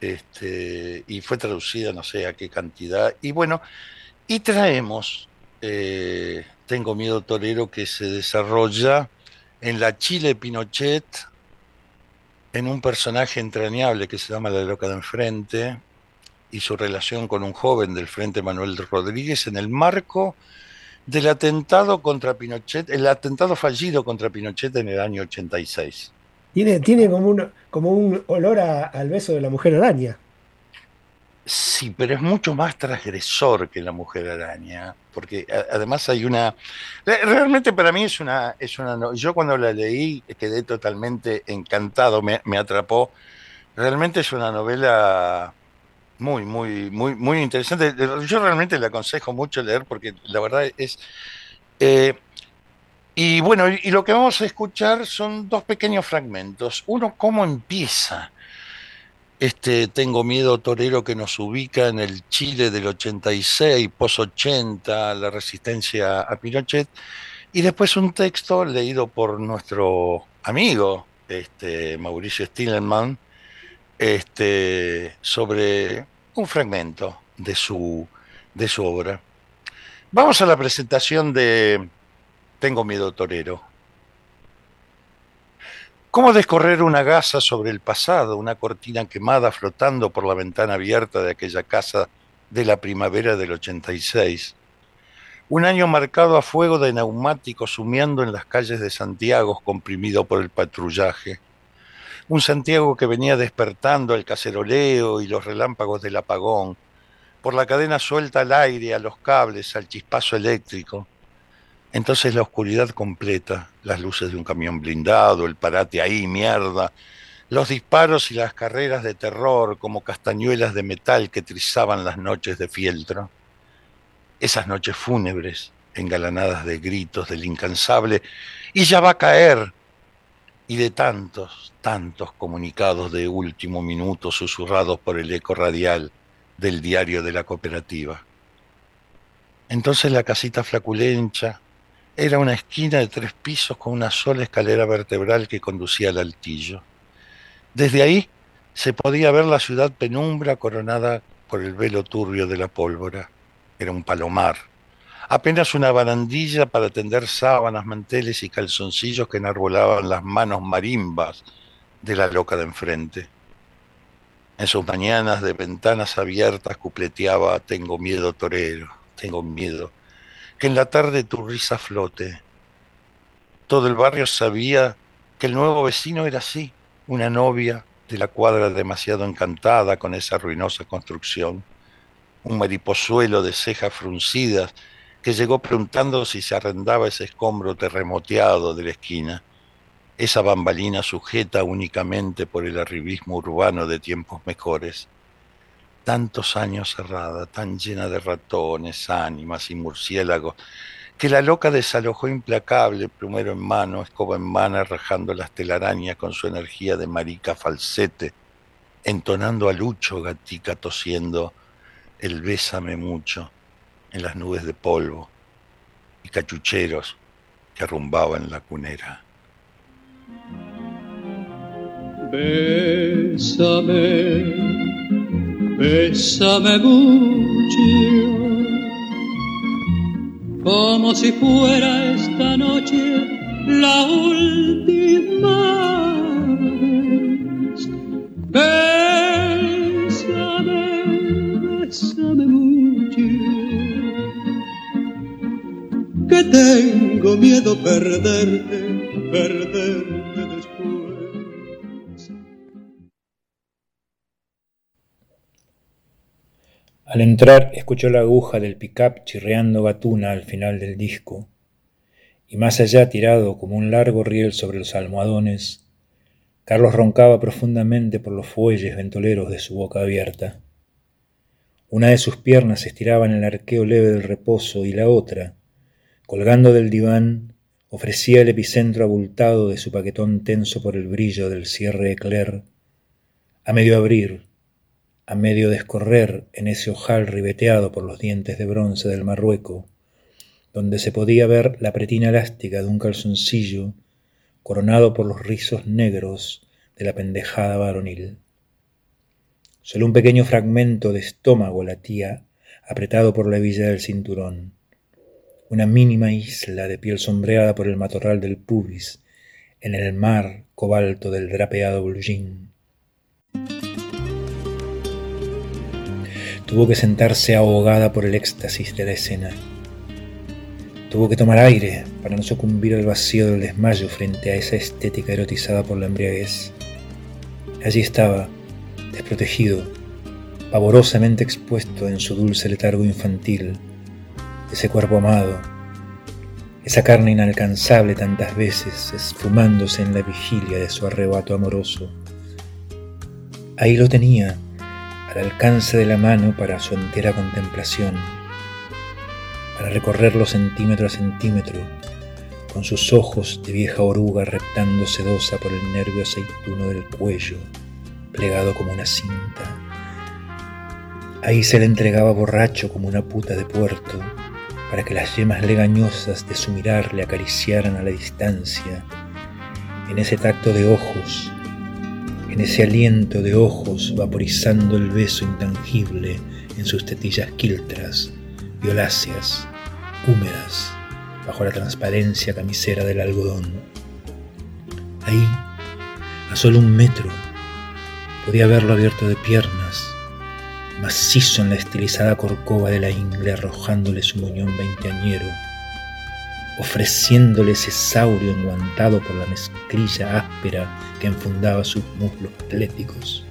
Y fue traducida no sé a qué cantidad. Y bueno, y traemos Tengo miedo torero, que se desarrolla en la Chile Pinochet, en un personaje entrañable que se llama La loca de enfrente, y su relación con un joven del Frente Manuel Rodríguez en el marco del atentado contra Pinochet, el atentado fallido contra Pinochet en el año 86. Tiene como un olor al beso de la mujer araña. Sí, pero es mucho más transgresor que La Mujer Araña, porque además hay una... Realmente para mí es una yo cuando la leí quedé totalmente encantado, me atrapó. Realmente es una novela muy, muy, muy, muy interesante. Yo realmente le aconsejo mucho leer porque la verdad es... y bueno, y lo que vamos a escuchar son dos pequeños fragmentos. Uno, cómo empieza Tengo Miedo Torero, que nos ubica en el Chile del 86, post-80, la resistencia a Pinochet, y después un texto leído por nuestro amigo, Mauricio Stillenman, sobre un fragmento de su obra. Vamos a la presentación de Tengo Miedo Torero. ¿Cómo descorrer una gasa sobre el pasado, una cortina quemada flotando por la ventana abierta de aquella casa de la primavera del 86? Un año marcado a fuego de neumáticos humeando en las calles de Santiago, comprimido por el patrullaje. Un Santiago que venía despertando al caceroleo y los relámpagos del apagón, por la cadena suelta al aire, a los cables, al chispazo eléctrico. Entonces la oscuridad completa, las luces de un camión blindado, el parate ahí, mierda, los disparos y las carreras de terror como castañuelas de metal que trizaban las noches de fieltro. Esas noches fúnebres, engalanadas de gritos del incansable, y ya va a caer, y de tantos, tantos comunicados de último minuto susurrados por el eco radial del diario de la cooperativa. Entonces la casita flaculencha era una esquina de 3 pisos con una sola escalera vertebral que conducía al altillo. Desde ahí se podía ver la ciudad penumbra coronada por el velo turbio de la pólvora. Era un palomar. Apenas una barandilla para tender sábanas, manteles y calzoncillos que enarbolaban las manos marimbas de la loca de enfrente. En sus mañanas de ventanas abiertas cupleteaba: tengo miedo torero, tengo miedo. Que en la tarde tu risa flote. Todo el barrio sabía que el nuevo vecino era así, una novia de la cuadra demasiado encantada con esa ruinosa construcción, un mariposuelo de cejas fruncidas que llegó preguntando si se arrendaba ese escombro terremoteado de la esquina, esa bambalina sujeta únicamente por el arribismo urbano de tiempos mejores. Tantos años cerrada, tan llena de ratones, ánimas y murciélagos, que la loca desalojó implacable, plumero en mano, escoba en mano, rajando las telarañas con su energía de marica falsete, entonando a Lucho Gatica tosiendo el bésame mucho en las nubes de polvo y cachucheros que arrumbaban la cunera. Bésame, bésame mucho, como si fuera esta noche la última vez. Bésame, bésame mucho, que tengo miedo perderte, perderte después. Al entrar escuchó la aguja del pick-up chirriando gatuna al final del disco, y más allá, tirado como un largo riel sobre los almohadones, Carlos roncaba profundamente por los fuelles ventoleros de su boca abierta. Una de sus piernas se estiraba en el arqueo leve del reposo y la otra, colgando del diván, ofrecía el epicentro abultado de su paquetón tenso por el brillo del cierre eclair, a medio abrir, a medio descorrer en ese ojal ribeteado por los dientes de bronce del marrueco, donde se podía ver la pretina elástica de un calzoncillo coronado por los rizos negros de la pendejada varonil. Solo un pequeño fragmento de estómago latía, apretado por la hebilla del cinturón. Una mínima isla de piel sombreada por el matorral del pubis, en el mar cobalto del drapeado blue jean. Tuvo que sentarse ahogada por el éxtasis de la escena. Tuvo que tomar aire para no sucumbir al vacío del desmayo frente a esa estética erotizada por la embriaguez. Allí estaba, desprotegido, pavorosamente expuesto en su dulce letargo infantil, ese cuerpo amado, esa carne inalcanzable tantas veces esfumándose en la vigilia de su arrebato amoroso. Ahí lo tenía, al alcance de la mano para su entera contemplación, para recorrerlo centímetro a centímetro, con sus ojos de vieja oruga reptando sedosa por el nervio aceituno del cuello, plegado como una cinta. Ahí se le entregaba borracho como una puta de puerto, para que las yemas legañosas de su mirar le acariciaran a la distancia, en ese tacto de ojos, en ese aliento de ojos vaporizando el beso intangible en sus tetillas quiltras, violáceas, húmedas, bajo la transparencia camisera del algodón. Ahí, a solo 1 metro, podía verlo abierto de piernas, macizo en la estilizada corcova de la ingle, arrojándole su moñón veinteañero, ofreciéndole ese saurio enguantado por la mezclilla áspera que enfundaba sus muslos atléticos.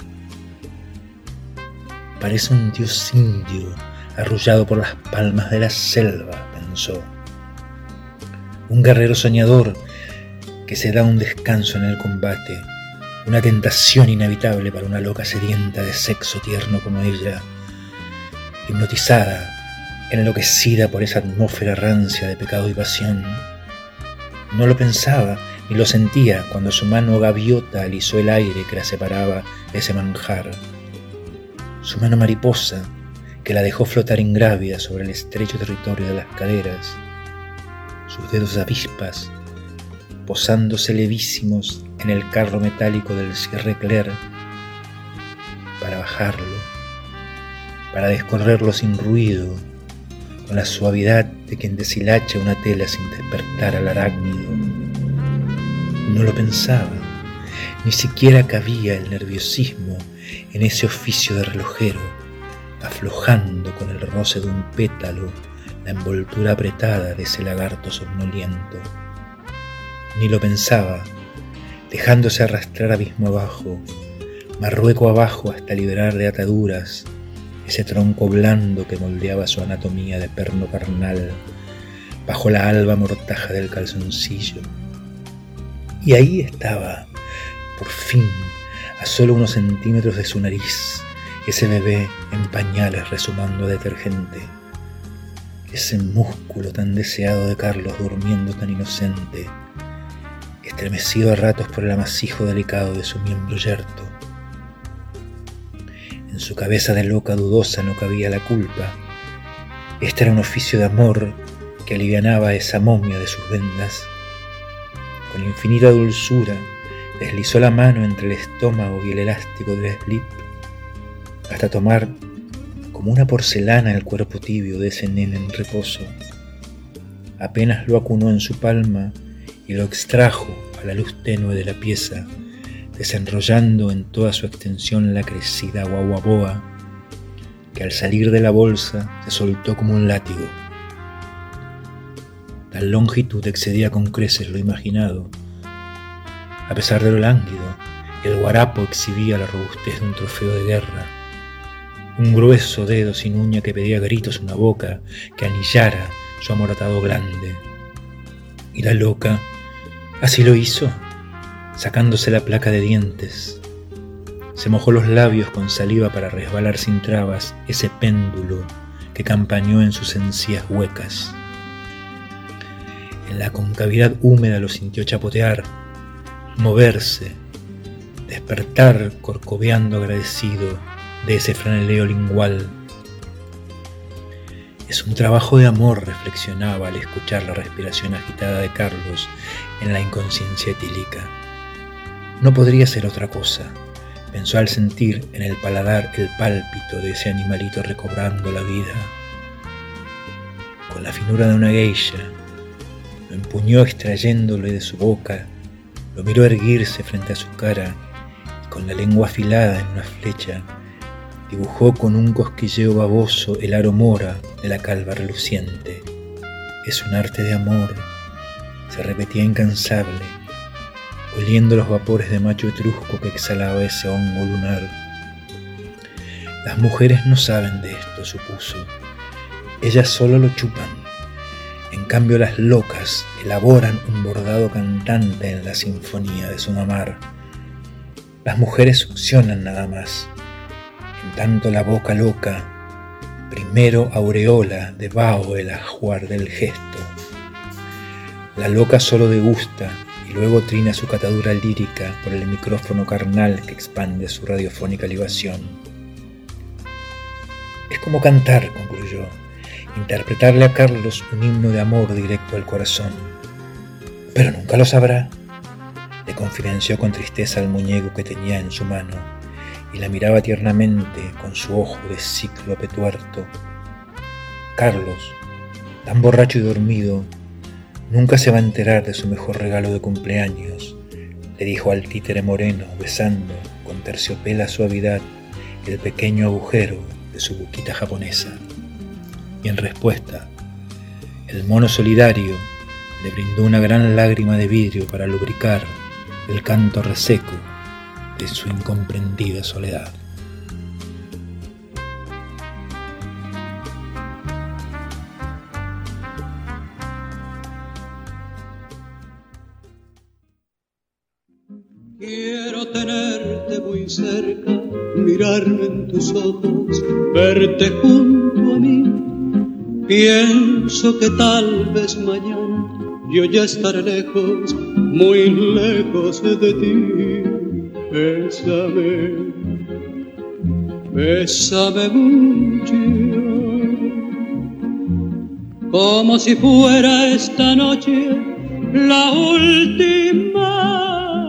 Parece un dios indio arrullado por las palmas de la selva, pensó. Un guerrero soñador que se da un descanso en el combate, una tentación inevitable para una loca sedienta de sexo tierno como ella, hipnotizada, enloquecida por esa atmósfera rancia de pecado y pasión. No lo pensaba ni lo sentía cuando su mano gaviota alisó el aire que la separaba de ese manjar. Su mano mariposa que la dejó flotar ingrávida sobre el estrecho territorio de las caderas, sus dedos avispas posándose levísimos en el carro metálico del cierre Claire para bajarlo, para descorrerlo sin ruido, con la suavidad de quien deshilacha una tela sin despertar al arácnido. No lo pensaba, ni siquiera cabía el nerviosismo en ese oficio de relojero, aflojando con el roce de un pétalo la envoltura apretada de ese lagarto somnoliento. Ni lo pensaba, dejándose arrastrar abismo abajo, marrueco abajo hasta liberar de ataduras ese tronco blando que moldeaba su anatomía de perno carnal bajo la alba mortaja del calzoncillo. Y ahí estaba, por fin, a solo unos centímetros de su nariz, ese bebé en pañales resumando detergente, ese músculo tan deseado de Carlos durmiendo tan inocente, estremecido a ratos por el amasijo delicado de su miembro yerto. En su cabeza de loca dudosa no cabía la culpa. Este era un oficio de amor que alivianaba esa momia de sus vendas. Con infinita dulzura deslizó la mano entre el estómago y el elástico del slip, hasta tomar como una porcelana el cuerpo tibio de ese nene en reposo. Apenas lo acunó en su palma y lo extrajo a la luz tenue de la pieza, desenrollando en toda su extensión la crecida guaguaboa, que al salir de la bolsa se soltó como un látigo. Tal longitud excedía con creces lo imaginado. A pesar de lo lánguido, el guarapo exhibía la robustez de un trofeo de guerra, un grueso dedo sin uña que pedía a gritos una boca que anillara su amoratado glande. Y la loca así lo hizo, sacándose la placa de dientes. Se mojó los labios con saliva para resbalar sin trabas ese péndulo que campañó en sus encías huecas. En la concavidad húmeda lo sintió chapotear, moverse, despertar corcoveando agradecido de ese franeleo lingual. Es un trabajo de amor, reflexionaba al escuchar la respiración agitada de Carlos en la inconsciencia etílica. No podría ser otra cosa, pensó al sentir en el paladar el pálpito de ese animalito recobrando la vida. Con la finura de una geisha, lo empuñó extrayéndole de su boca, lo miró erguirse frente a su cara y con la lengua afilada en una flecha, dibujó con un cosquilleo baboso el aro mora de la calva reluciente. Es un arte de amor, se repetía incansable, oliendo los vapores de macho etrusco que exhalaba ese hongo lunar. Las mujeres no saben de esto, supuso. Ellas solo lo chupan. En cambio las locas elaboran un bordado cantante en la sinfonía de su mamar. Las mujeres succionan nada más. En tanto la boca loca, primero aureola de vaho el ajuar del gesto. La loca solo degusta y luego trina su catadura lírica por el micrófono carnal que expande su radiofónica libación. Es como cantar, concluyó, interpretarle a Carlos un himno de amor directo al corazón. Pero nunca lo sabrá, le confidenció con tristeza al muñeco que tenía en su mano y la miraba tiernamente con su ojo de cíclope tuerto. Carlos, tan borracho y dormido, nunca se va a enterar de su mejor regalo de cumpleaños, le dijo al títere moreno, besando con terciopela suavidad el pequeño agujero de su boquita japonesa. Y en respuesta, el mono solidario le brindó una gran lágrima de vidrio para lubricar el canto reseco de su incomprendida soledad. Quiero tenerte muy cerca, mirarme en tus ojos, verte junto a mí. Pienso que tal vez mañana yo ya estaré lejos, muy lejos de ti. Bésame, bésame mucho, como si fuera esta noche la última.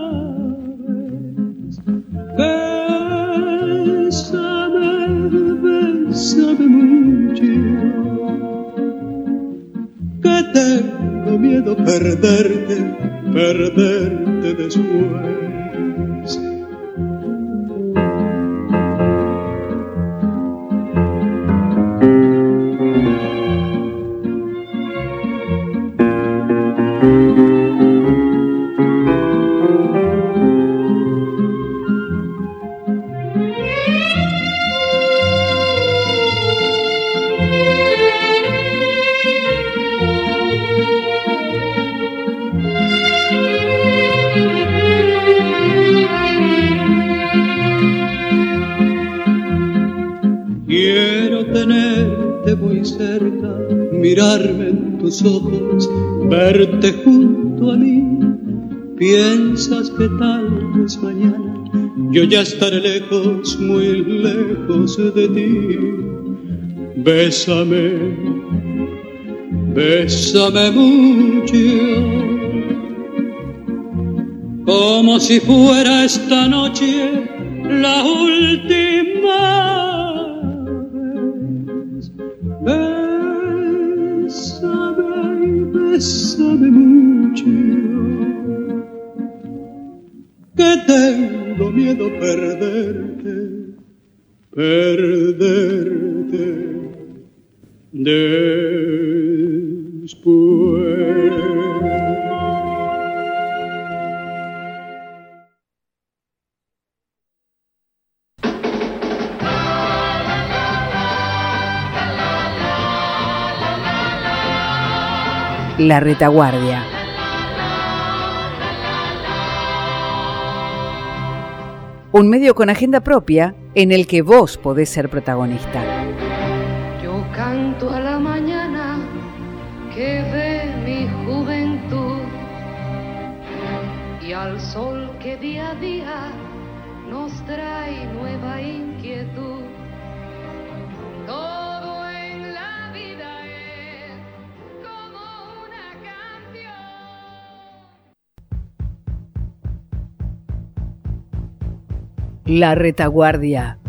Bésame mucho, que tengo miedo perderte después. Muy cerca, mirarme en tus ojos, verte junto a mí. Piensas que tal vez mañana yo ya estaré lejos, muy lejos de ti. Bésame, bésame mucho, como si fuera esta noche la última. Bésame mucho, que tengo miedo perderte después. La Retaguardia. Un medio con agenda propia en el que vos podés ser protagonista. Yo canto a la mañana que ve mi juventud y al sol que día a día nos trae nueva inquietud. Todo en la vida es como una canción. La Retaguardia.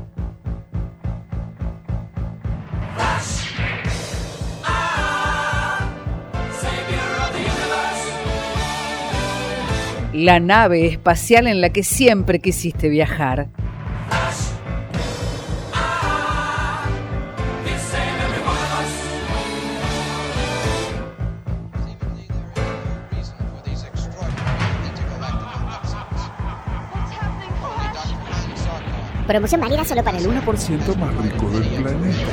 La nave espacial en la que siempre quisiste viajar. Promoción válida solo para el 1% más rico del planeta.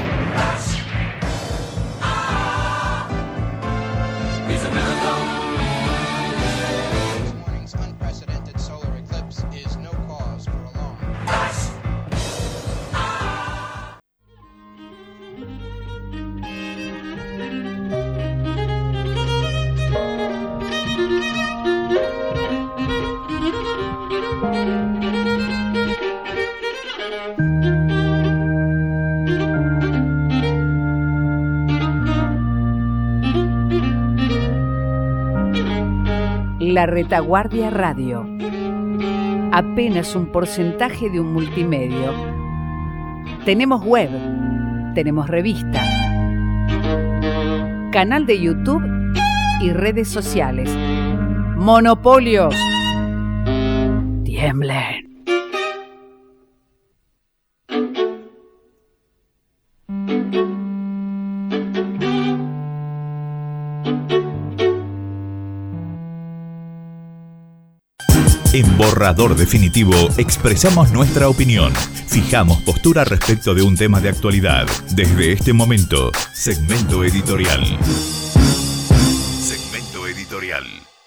La Retaguardia Radio. Apenas un porcentaje de un multimedio. Tenemos web, tenemos revista, canal de YouTube y redes sociales. Monopolios. Tiemblen. En Borrador Definitivo expresamos nuestra opinión. Fijamos postura respecto de un tema de actualidad. Desde este momento, segmento editorial. Segmento editorial.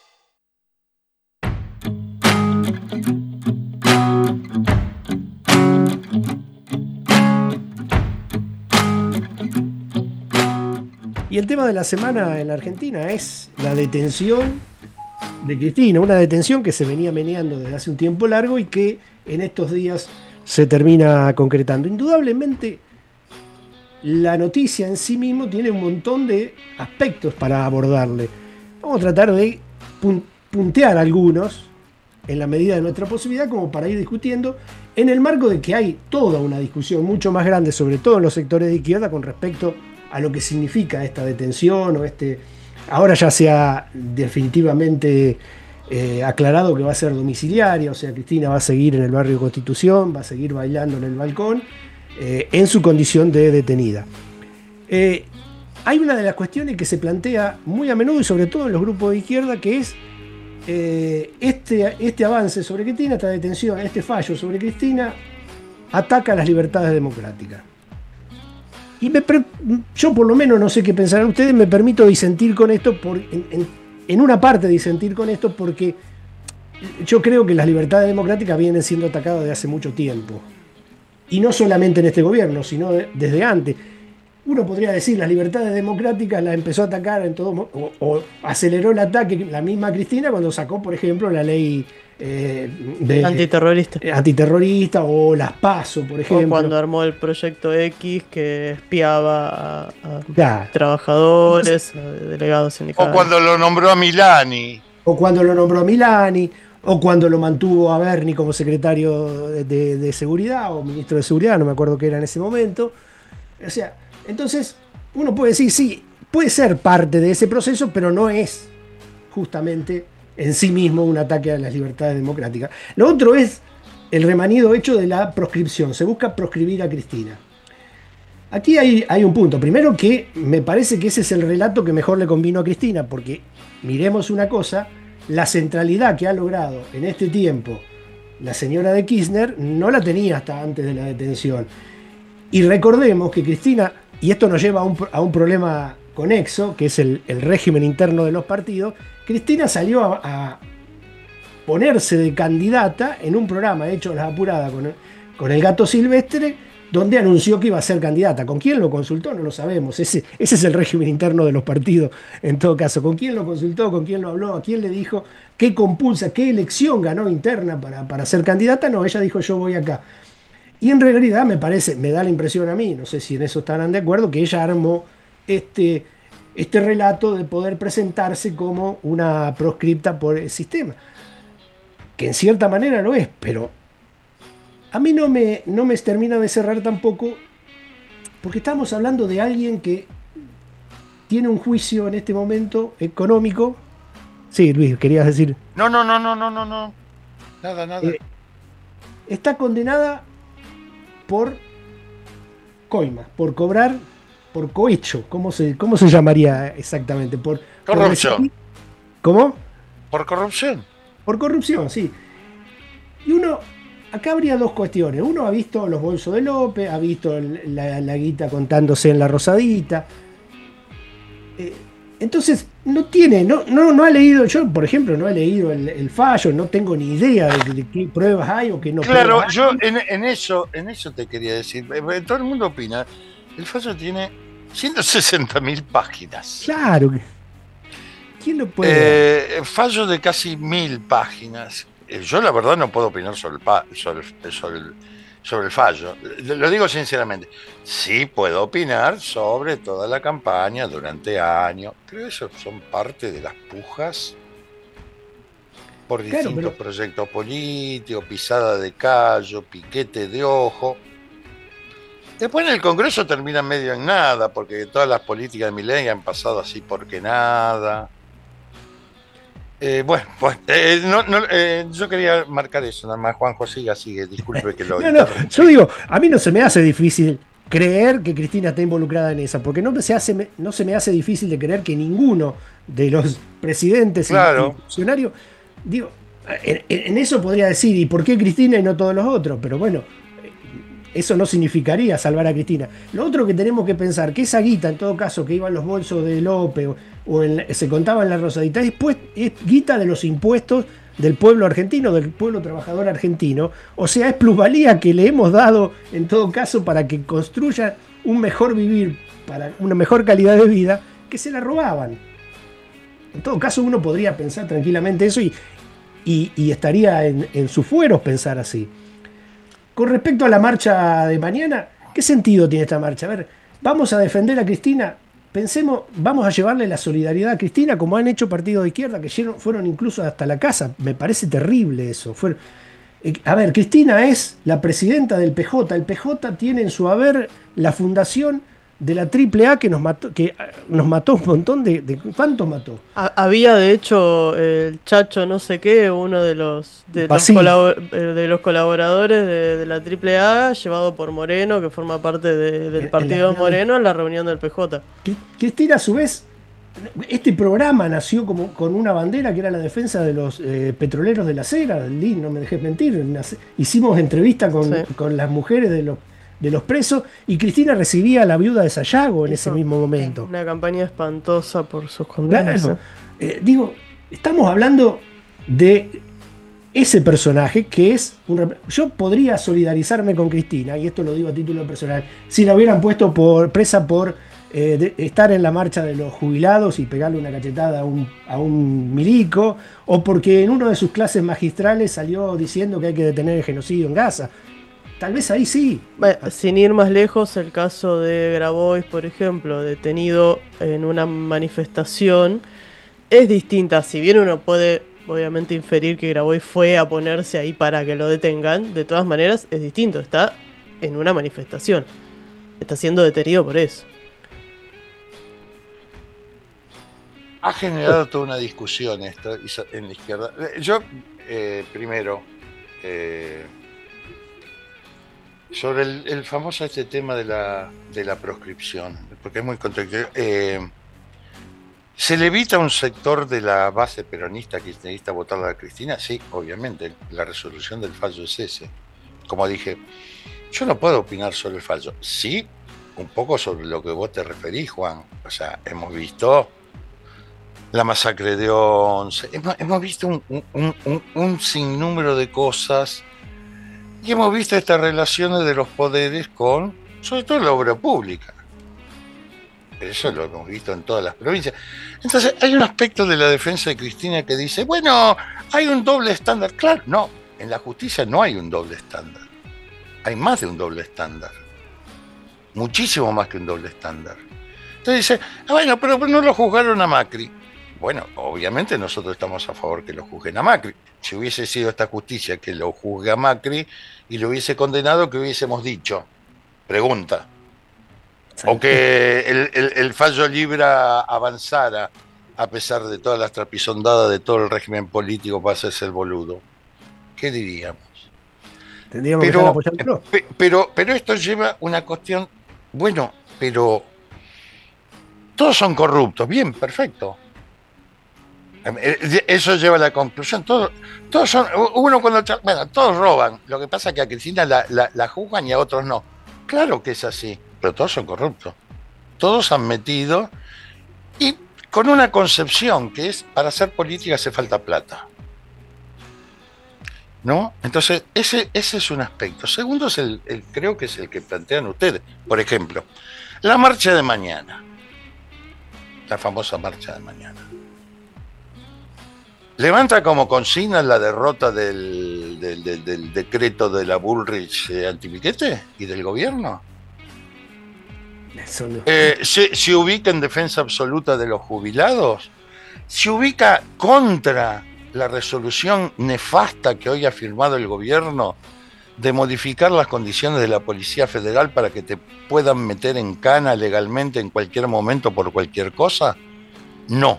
Y el tema de la semana en la Argentina es la detención de Cristina, una detención que se venía meneando desde hace un tiempo largo y que en estos días se termina concretando. Indudablemente, la noticia en sí mismo tiene un montón de aspectos para abordarle. Vamos a tratar de puntear algunos en la medida de nuestra posibilidad, como para ir discutiendo en el marco de que hay toda una discusión mucho más grande, sobre todo en los sectores de izquierda, con respecto a lo que significa esta detención o ahora ya se ha definitivamente aclarado que va a ser domiciliaria, o sea, Cristina va a seguir en el barrio Constitución, va a seguir bailando en el balcón, en su condición de detenida. Hay una de las cuestiones que se plantea muy a menudo y sobre todo en los grupos de izquierda, que es este avance sobre Cristina, esta detención, este fallo sobre Cristina, ataca las libertades democráticas. Y yo por lo menos, no sé qué pensarán ustedes, me permito disentir con esto, en una parte disentir con esto, porque yo creo que las libertades democráticas vienen siendo atacadas desde hace mucho tiempo. Y no solamente en este gobierno, sino desde antes. Uno podría decir, las libertades democráticas las empezó a atacar en todo, o aceleró el ataque la misma Cristina cuando sacó, por ejemplo, la ley antiterrorista o las PASO, por ejemplo. O cuando armó el proyecto X que espiaba a trabajadores, a delegados sindicales. O cuando lo nombró a Milani. O cuando lo mantuvo a Berni como secretario de seguridad o ministro de seguridad, no me acuerdo qué era en ese momento. O sea, entonces uno puede decir, sí, puede ser parte de ese proceso, pero no es justamente en sí mismo un ataque a las libertades democráticas. Lo otro es el remanido hecho de la proscripción. Se busca proscribir a Cristina. Aquí hay un punto. Primero, que me parece que ese es el relato que mejor le convino a Cristina, porque miremos una cosa, la centralidad que ha logrado en este tiempo la señora de Kirchner no la tenía hasta antes de la detención. Y recordemos que Cristina, y esto nos lleva a un problema conexo, que es el régimen interno de los partidos, Cristina salió a ponerse de candidata en un programa hecho a las apuradas con el Gato Silvestre, donde anunció que iba a ser candidata. ¿Con quién lo consultó? No lo sabemos. Ese es el régimen interno de los partidos, en todo caso. ¿Con quién lo consultó? ¿Con quién lo habló? ¿A quién le dijo? ¿Qué compulsa? ¿Qué elección ganó interna para ser candidata? No, ella dijo, yo voy acá. Y en realidad me da la impresión a mí, no sé si en eso estarán de acuerdo, que ella armó este relato de poder presentarse como una proscripta por el sistema, que en cierta manera lo es, pero a mí no me termina de cerrar tampoco, porque estamos hablando de alguien que tiene un juicio en este momento económico. Sí, Luis, querías decir. No. Nada. Está condenada por coima, por cobrar, por cohecho. ¿Cómo se llamaría exactamente? Por corrupción. ¿Cómo? Por corrupción. Por corrupción, sí. Y uno acá habría dos cuestiones. Uno ha visto los bolsos de López, ha visto la guita contándose en la rosadita. Entonces, no ha leído, yo por ejemplo no he leído el fallo, no tengo ni idea de qué pruebas hay o qué no. Claro, yo en eso te quería decir, todo el mundo opina, el fallo tiene 160.000 páginas. Claro. ¿Quién lo puede? Fallo de casi 1.000 páginas. Yo la verdad no puedo opinar sobre el fallo. Lo digo sinceramente. Sí puedo opinar sobre toda la campaña durante años. Creo que eso son parte de las pujas por distintos proyectos políticos, pisada de callo, piquete de ojo. Después en el Congreso termina medio en nada, porque todas las políticas de Milei han pasado así porque nada. Yo quería marcar eso, nada más. Juanjo, sigue, disculpe que lo yo digo, a mí no se me hace difícil creer que Cristina está involucrada en esa, porque no se me hace difícil de creer que ninguno de los presidentes y funcionarios, digo, en eso podría decir, ¿y por qué Cristina y no todos los otros? Pero bueno, eso no significaría salvar a Cristina. Lo otro que tenemos que pensar, que esa guita, en todo caso, que iba en los bolsos de López se contaba en la rosadita, después es guita de los impuestos del pueblo argentino, del pueblo trabajador argentino. O sea, es plusvalía que le hemos dado, en todo caso, para que construya un mejor vivir, para una mejor calidad de vida, que se la robaban. En todo caso, uno podría pensar tranquilamente eso y estaría en sus fueros pensar así. Con respecto a la marcha de mañana, ¿qué sentido tiene esta marcha? A ver, vamos a defender a Cristina, pensemos, vamos a llevarle la solidaridad a Cristina como han hecho partidos de izquierda que fueron incluso hasta la casa. Me parece terrible eso. A ver, Cristina es la presidenta del PJ. El PJ tiene en su haber la fundación de la AAA que nos mató un montón de ¿cuántos mató? Había de hecho el Chacho no sé qué, uno de los colaboradores de la AAA, llevado por Moreno, que forma parte del partido Moreno, en la reunión del PJ. Cristina, a su vez, este programa nació como con una bandera que era la defensa de los petroleros de la Cera, del LIN, no me dejes mentir. Hicimos entrevista con las mujeres de los presos, y Cristina recibía a la viuda de Sayago en ese mismo momento. Una campaña espantosa por sus condenas. Claro. Digo, estamos hablando de ese personaje que es yo podría solidarizarme con Cristina, y esto lo digo a título personal, si la hubieran puesto presa por estar en la marcha de los jubilados y pegarle una cachetada a un milico, o porque en una de sus clases magistrales salió diciendo que hay que detener el genocidio en Gaza. Tal vez ahí sí. Bueno, sin ir más lejos, el caso de Grabois, por ejemplo, detenido en una manifestación, es distinta. Si bien uno puede, obviamente, inferir que Grabois fue a ponerse ahí para que lo detengan, de todas maneras es distinto. Está en una manifestación. Está siendo detenido por eso. Ha generado toda una discusión esto en la izquierda. Yo, primero... sobre el famoso tema de la proscripción, porque es muy contradictorio. ¿Se le evita a un sector de la base peronista kirchnerista votar a Cristina? Sí, obviamente. La resolución del fallo es ese. Como dije, yo no puedo opinar sobre el fallo. Sí, un poco sobre lo que vos te referís, Juan. O sea, hemos visto la masacre de Once, hemos visto un sinnúmero de cosas. Y hemos visto estas relaciones de los poderes con, sobre todo, la obra pública. Eso lo hemos visto en todas las provincias. Entonces, hay un aspecto de la defensa de Cristina que dice, bueno, hay un doble estándar. Claro, no, en la justicia no hay un doble estándar. Hay más de un doble estándar. Muchísimo más que un doble estándar. Entonces dice, bueno, pero no lo juzgaron a Macri. Bueno, obviamente nosotros estamos a favor que lo juzguen a Macri. Si hubiese sido esta justicia que lo juzgue a Macri y lo hubiese condenado, ¿qué hubiésemos dicho? Pregunta. O que el fallo Libra avanzara a pesar de todas las trapisondadas de todo el régimen político para hacerse el boludo. ¿Qué diríamos? Tendríamos que estar apoyándolo. Pero esto lleva una cuestión, bueno, pero todos son corruptos, bien, perfecto. Eso lleva a la conclusión. Todos son, uno cuando, bueno, todos roban. Lo que pasa es que a Cristina la juzgan y a otros no. Claro que es así, pero todos son corruptos. Todos han metido, y con una concepción que es: para hacer política hace falta plata, ¿no? Entonces, ese es un aspecto. Segundo, creo que es el que plantean ustedes. Por ejemplo, la marcha de mañana, la famosa marcha de mañana, levanta como consigna la derrota del decreto de la Bullrich antipiquete y del gobierno. Eso no. Se ubica en defensa absoluta de los jubilados, se ubica contra la resolución nefasta que hoy ha firmado el gobierno de modificar las condiciones de la Policía Federal para que te puedan meter en cana legalmente en cualquier momento por cualquier cosa. No.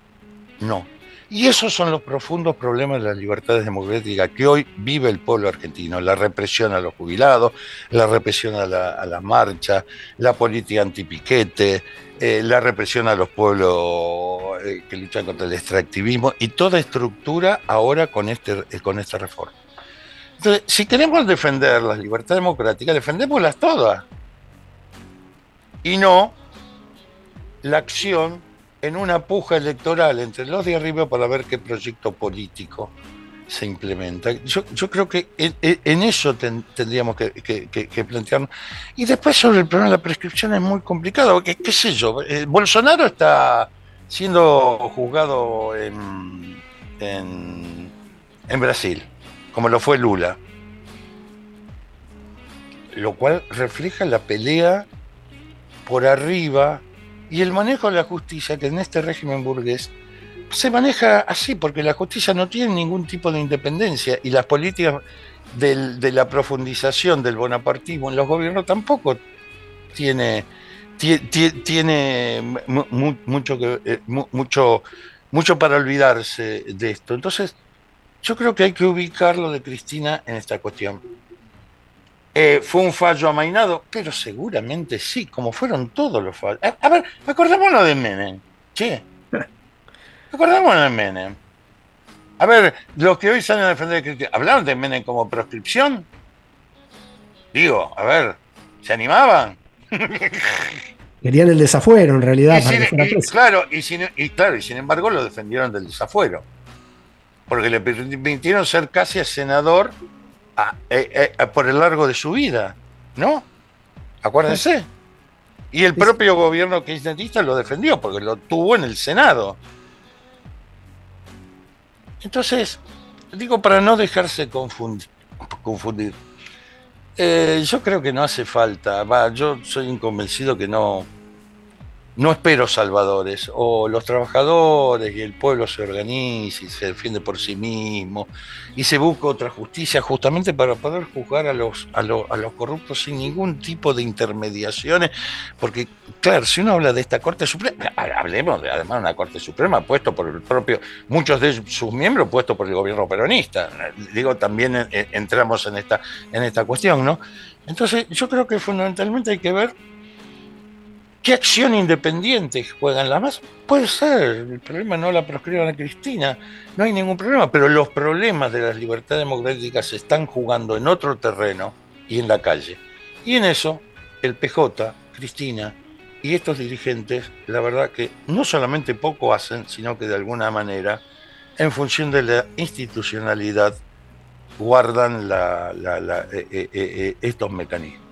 Y esos son los profundos problemas de las libertades democráticas que hoy vive el pueblo argentino: la represión a los jubilados, la represión a la marcha, la política antipiquete, la represión a los pueblos que luchan contra el extractivismo, y toda estructura ahora con esta reforma. Entonces, si queremos defender las libertades democráticas, defendémoslas todas, y no la acción en una puja electoral entre los de arriba para ver qué proyecto político se implementa. Yo creo que en eso tendríamos que plantearnos. Y después, sobre el problema de la prescripción, es muy complicado, porque, qué sé yo, Bolsonaro está siendo juzgado en Brasil, como lo fue Lula, lo cual refleja la pelea por arriba y el manejo de la justicia, que en este régimen burgués se maneja así, porque la justicia no tiene ningún tipo de independencia, y las políticas de la profundización del bonapartismo en los gobiernos tampoco tiene mucho para olvidarse de esto. Entonces, yo creo que hay que ubicar lo de Cristina en esta cuestión. ¿Fue un fallo amainado? Pero seguramente sí, como fueron todos los fallos. A ver, acordémonos de Menem. Che, acordémonos de Menem. A ver, los que hoy salen a defender Cristina, ¿hablaron de Menem como proscripción? Digo, a ver, ¿se animaban? Querían el desafuero, en realidad. Y sin embargo lo defendieron del desafuero, porque le permitieron ser casi senador por el largo de su vida, ¿no? Acuérdense. Y el propio gobierno kirchnerista lo defendió, porque lo tuvo en el Senado. Entonces, digo, para no dejarse confundir, yo creo que no hace falta. Yo soy un convencido que no espero salvadores. O los trabajadores y el pueblo se organiza y se defiende por sí mismo y se busca otra justicia, justamente para poder juzgar a los corruptos sin ningún tipo de intermediaciones. Porque, claro, si uno habla de esta Corte Suprema, hablemos de, además, una Corte Suprema puesto por el propio, muchos de sus miembros puestos por el gobierno peronista. Digo, también entramos en esta cuestión, ¿no? Entonces, yo creo que fundamentalmente hay que ver ¿qué acción independiente juegan las más? Puede ser, el problema no la proscriban a Cristina, no hay ningún problema, pero los problemas de las libertades democráticas se están jugando en otro terreno y en la calle. Y en eso, el PJ, Cristina y estos dirigentes, la verdad que no solamente poco hacen, sino que de alguna manera, en función de la institucionalidad, guardan estos mecanismos.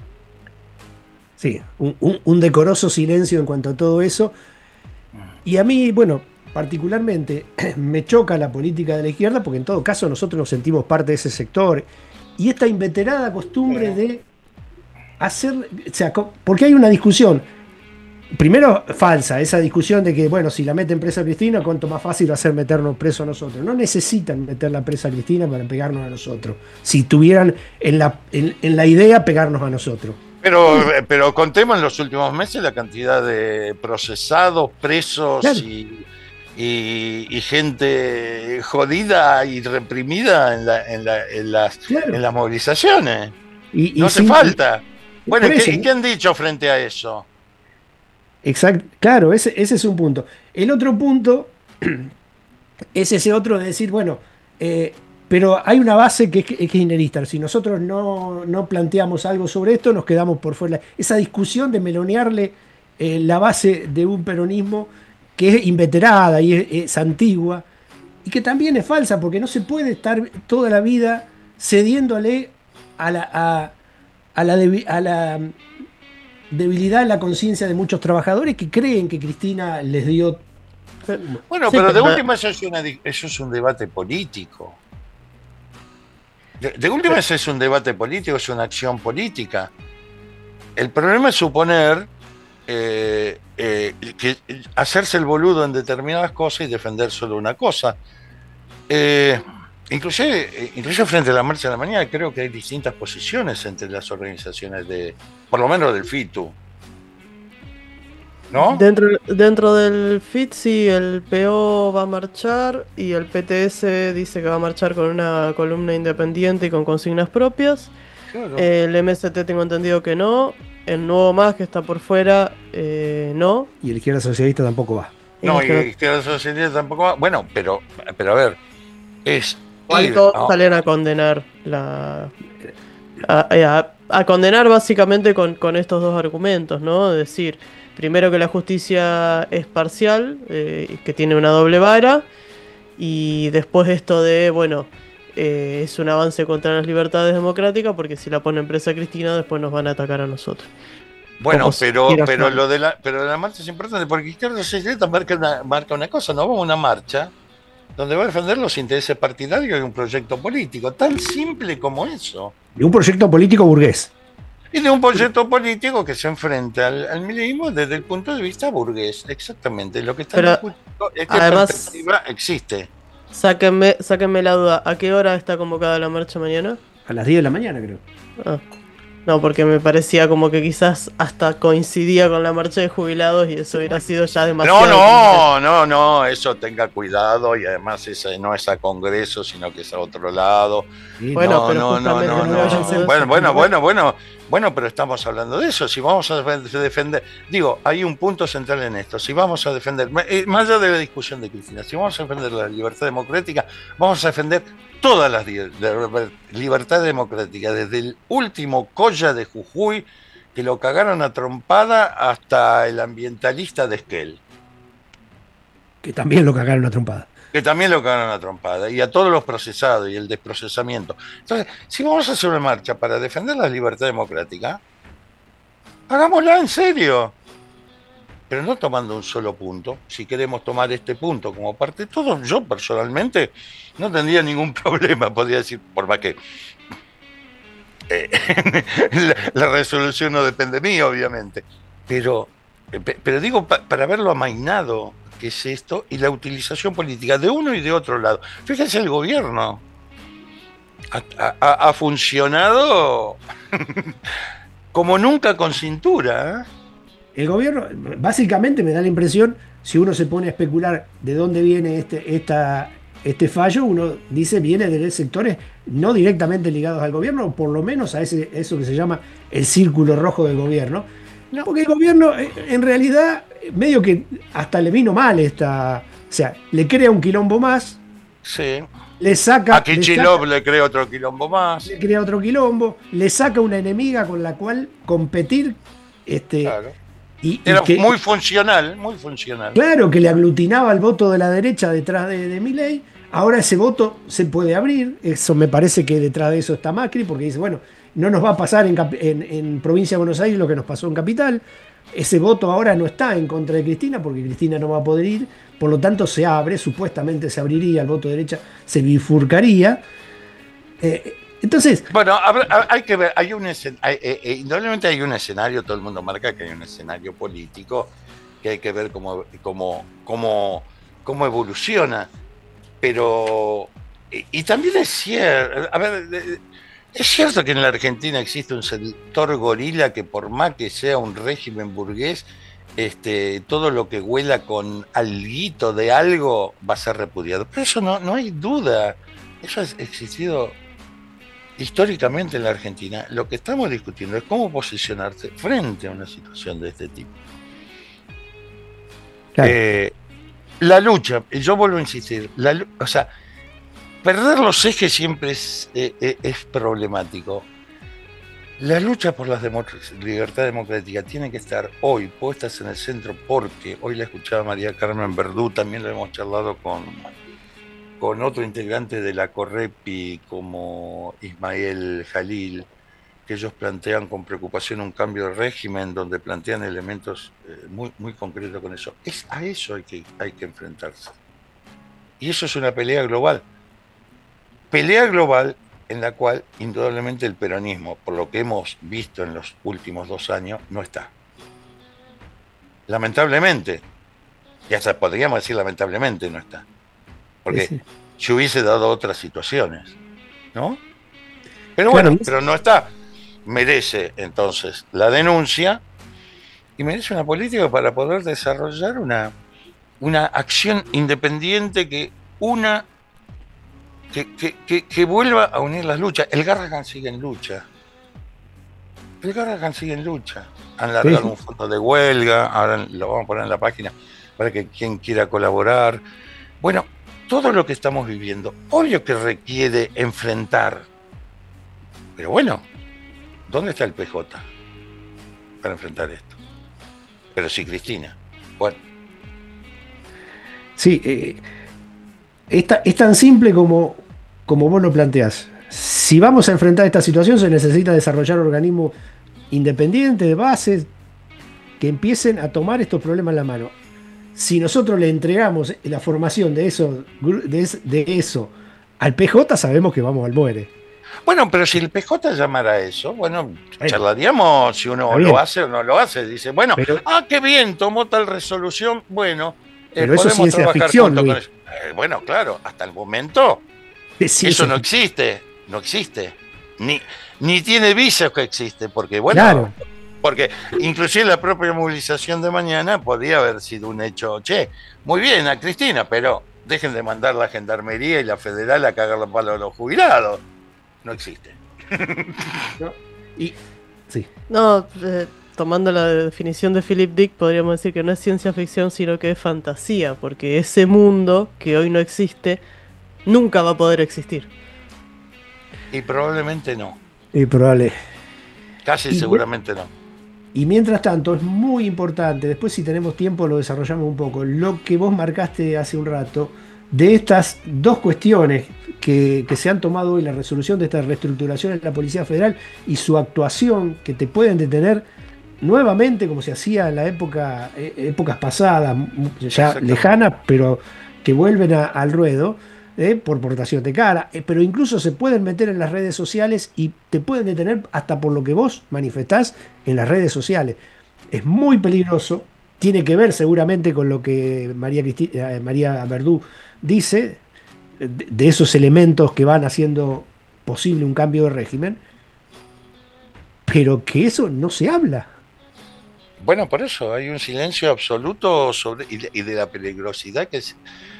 Sí, un decoroso silencio en cuanto a todo eso. Y a mí, bueno, particularmente me choca la política de la izquierda, porque en todo caso nosotros nos sentimos parte de ese sector. Y esta inveterada costumbre de hacer, o sea, porque hay una discusión, primero falsa, esa discusión de que, bueno, si la meten presa a Cristina, cuánto más fácil va a ser meternos preso a nosotros. No necesitan meterla presa a Cristina para pegarnos a nosotros, si tuvieran en la idea pegarnos a nosotros. Pero contemos en los últimos meses la cantidad de procesados, presos, claro, y gente jodida y reprimida en las movilizaciones. No hace falta. Bueno, ¿qué han dicho frente a eso? Exacto, claro, ese es un punto. El otro punto, es ese otro de decir, bueno, pero hay una base que es kirchnerista. Si nosotros no planteamos algo sobre esto, nos quedamos por fuera. Esa discusión de melonearle la base de un peronismo que es inveterada y es antigua, y que también es falsa, porque no se puede estar toda la vida cediéndole a la debilidad en la conciencia de muchos trabajadores que creen que Cristina les dio. Bueno, pero de última eso es un debate político. De última eso es un debate político, es una acción política. El problema es suponer que hacerse el boludo en determinadas cosas y defender solo una cosa. Inclusive frente a la marcha de la mañana creo que hay distintas posiciones entre las organizaciones por lo menos del FITU, ¿no? Dentro del FIT sí, el PO va a marchar y el PTS dice que va a marchar con una columna independiente y con consignas propias. Claro. El MST tengo entendido que no. El Nuevo Más, que está por fuera, no. Y el Izquierda Socialista tampoco va. No, y el Izquierda Socialista tampoco va. Bueno, pero a ver, todos salen a condenar a condenar básicamente con estos dos argumentos, ¿no? Es decir, primero que la justicia es parcial, que tiene una doble vara, y después esto de, bueno, es un avance contra las libertades democráticas, porque si la ponen presa Cristina, después nos van a atacar a nosotros. Bueno, pero lo de la marcha es importante, porque Izquierda Socialista marca una cosa, no vamos a una marcha donde va a defender los intereses partidarios de un proyecto político, tan simple como eso. De un proyecto político burgués. Y de un proyecto político que se enfrenta al milenismo desde el punto de vista burgués, exactamente. Lo que está discutiendo es que además, la perspectiva existe. Sáquenme la duda, ¿a qué hora está convocada la marcha mañana? A las 10 de la mañana, creo. No, porque me parecía como que quizás hasta coincidía con la marcha de jubilados y eso hubiera sido ya demasiado. No, eso tenga cuidado, y además no es a Congreso, sino que es a otro lado. Sí, bueno, Bueno, pero estamos hablando de eso. Si vamos a defender, hay un punto central en esto. Si vamos a defender, más allá de la discusión de Cristina, si vamos a defender la libertad democrática, vamos a defender todas las libertades democráticas, desde el último Colla de Jujuy, que lo cagaron a trompada, hasta el ambientalista de Esquel. Que también lo cagaron a trompada. Y a todos los procesados y el desprocesamiento. Entonces, si vamos a hacer una marcha para defender la libertad democrática, hagámosla en serio. Pero no tomando un solo punto. Si queremos tomar este punto como parte de todo, yo personalmente no tendría ningún problema, podría decir, por más que la resolución no depende de mí, obviamente. Pero digo, para verlo amainado que es esto, y la utilización política de uno y de otro lado. Fíjense, el gobierno ha funcionado como nunca con cintura, ¿eh? El gobierno, básicamente me da la impresión, si uno se pone a especular de dónde viene este fallo, uno dice viene de sectores no directamente ligados al gobierno, o por lo menos a eso que se llama el círculo rojo del gobierno. No, porque el gobierno en realidad medio que hasta le vino mal o sea, le crea un quilombo más. Sí. Le saca. A Kicillof le crea otro quilombo más. Le crea otro quilombo, le saca una enemiga con la cual competir. Claro. Era muy funcional. Claro, que le aglutinaba el voto de la derecha detrás de Milei. Ahora ese voto se puede abrir. Eso me parece que detrás de eso está Macri, porque dice, bueno, no nos va a pasar en Provincia de Buenos Aires lo que nos pasó en Capital. Ese voto ahora no está en contra de Cristina, porque Cristina no va a poder ir. Por lo tanto, se abre, supuestamente se abriría, el voto de derecha se bifurcaría. Entonces, bueno, hay que ver, indudablemente hay un escenario, todo el mundo marca que hay un escenario político que hay que ver cómo evoluciona, pero y también es cierto, es cierto que en la Argentina existe un sector gorila que, por más que sea un régimen burgués, todo lo que huela con alguito de algo va a ser repudiado, pero eso no hay duda, eso ha existido históricamente en la Argentina. Lo que estamos discutiendo es cómo posicionarse frente a una situación de este tipo. Claro. La lucha, yo vuelvo a insistir, o sea, perder los ejes siempre es problemático. La lucha por la libertad democrática tiene que estar hoy puestas en el centro, porque hoy la escuchaba María Carmen Verdú, también lo hemos charlado con otro integrante de la Correpi como Ismael Jalil, que ellos plantean con preocupación un cambio de régimen, donde plantean elementos muy, muy concretos con eso. A eso hay que enfrentarse. Y eso es una pelea global. Pelea global en la cual, indudablemente, el peronismo, por lo que hemos visto en los últimos 2 años, no está. Lamentablemente, y hasta podríamos decir lamentablemente no está. Porque se hubiese dado otras situaciones, ¿no? Pero bueno, claro, pero no está. Merece, entonces, la denuncia y merece una política para poder desarrollar una acción independiente que vuelva a unir las luchas. El Garrahan sigue en lucha. Han largado un fondo de huelga, ahora lo vamos a poner en la página para que quien quiera colaborar. Bueno, todo lo que estamos viviendo, obvio que requiere enfrentar. Pero bueno, ¿dónde está el PJ para enfrentar esto? Pero sí, Cristina. Bueno. Sí, es tan simple como vos lo planteás. Si vamos a enfrentar esta situación, se necesita desarrollar organismos independientes, de base, que empiecen a tomar estos problemas en la mano. Si nosotros le entregamos la formación de eso al PJ, sabemos que vamos al muere. Bueno, pero si el PJ llamara a eso, bueno, charlaríamos si uno lo hace o no lo hace. Dice, bueno, qué bien, tomó tal resolución, bueno, pero eso sí es ciencia ficción, con eso. Bueno, claro, hasta el momento eso no existe. Ni tiene visos que existe, porque bueno, claro. Porque inclusive la propia movilización de mañana podría haber sido un hecho, muy bien a Cristina, pero dejen de mandar la gendarmería y la federal a cagar los palos a los jubilados. No existe. Tomando la definición de Philip Dick, podríamos decir que no es ciencia ficción, sino que es fantasía, porque ese mundo que hoy no existe, nunca va a poder existir. Y probablemente no. Casi seguramente no. Y mientras tanto, es muy importante, después si tenemos tiempo lo desarrollamos un poco, lo que vos marcaste hace un rato, de estas dos cuestiones que se han tomado hoy, la resolución de esta reestructuración en la Policía Federal y su actuación, que te pueden detener nuevamente, como se hacía en la épocas pasadas, ya lejanas, pero que vuelven al ruedo, por portación de cara, pero incluso se pueden meter en las redes sociales y te pueden detener hasta por lo que vos manifestás en las redes sociales. Es muy peligroso, tiene que ver seguramente con lo que María Verdú dice, de esos elementos que van haciendo posible un cambio de régimen, pero que eso no se habla. Bueno, por eso hay un silencio absoluto y de la peligrosidad que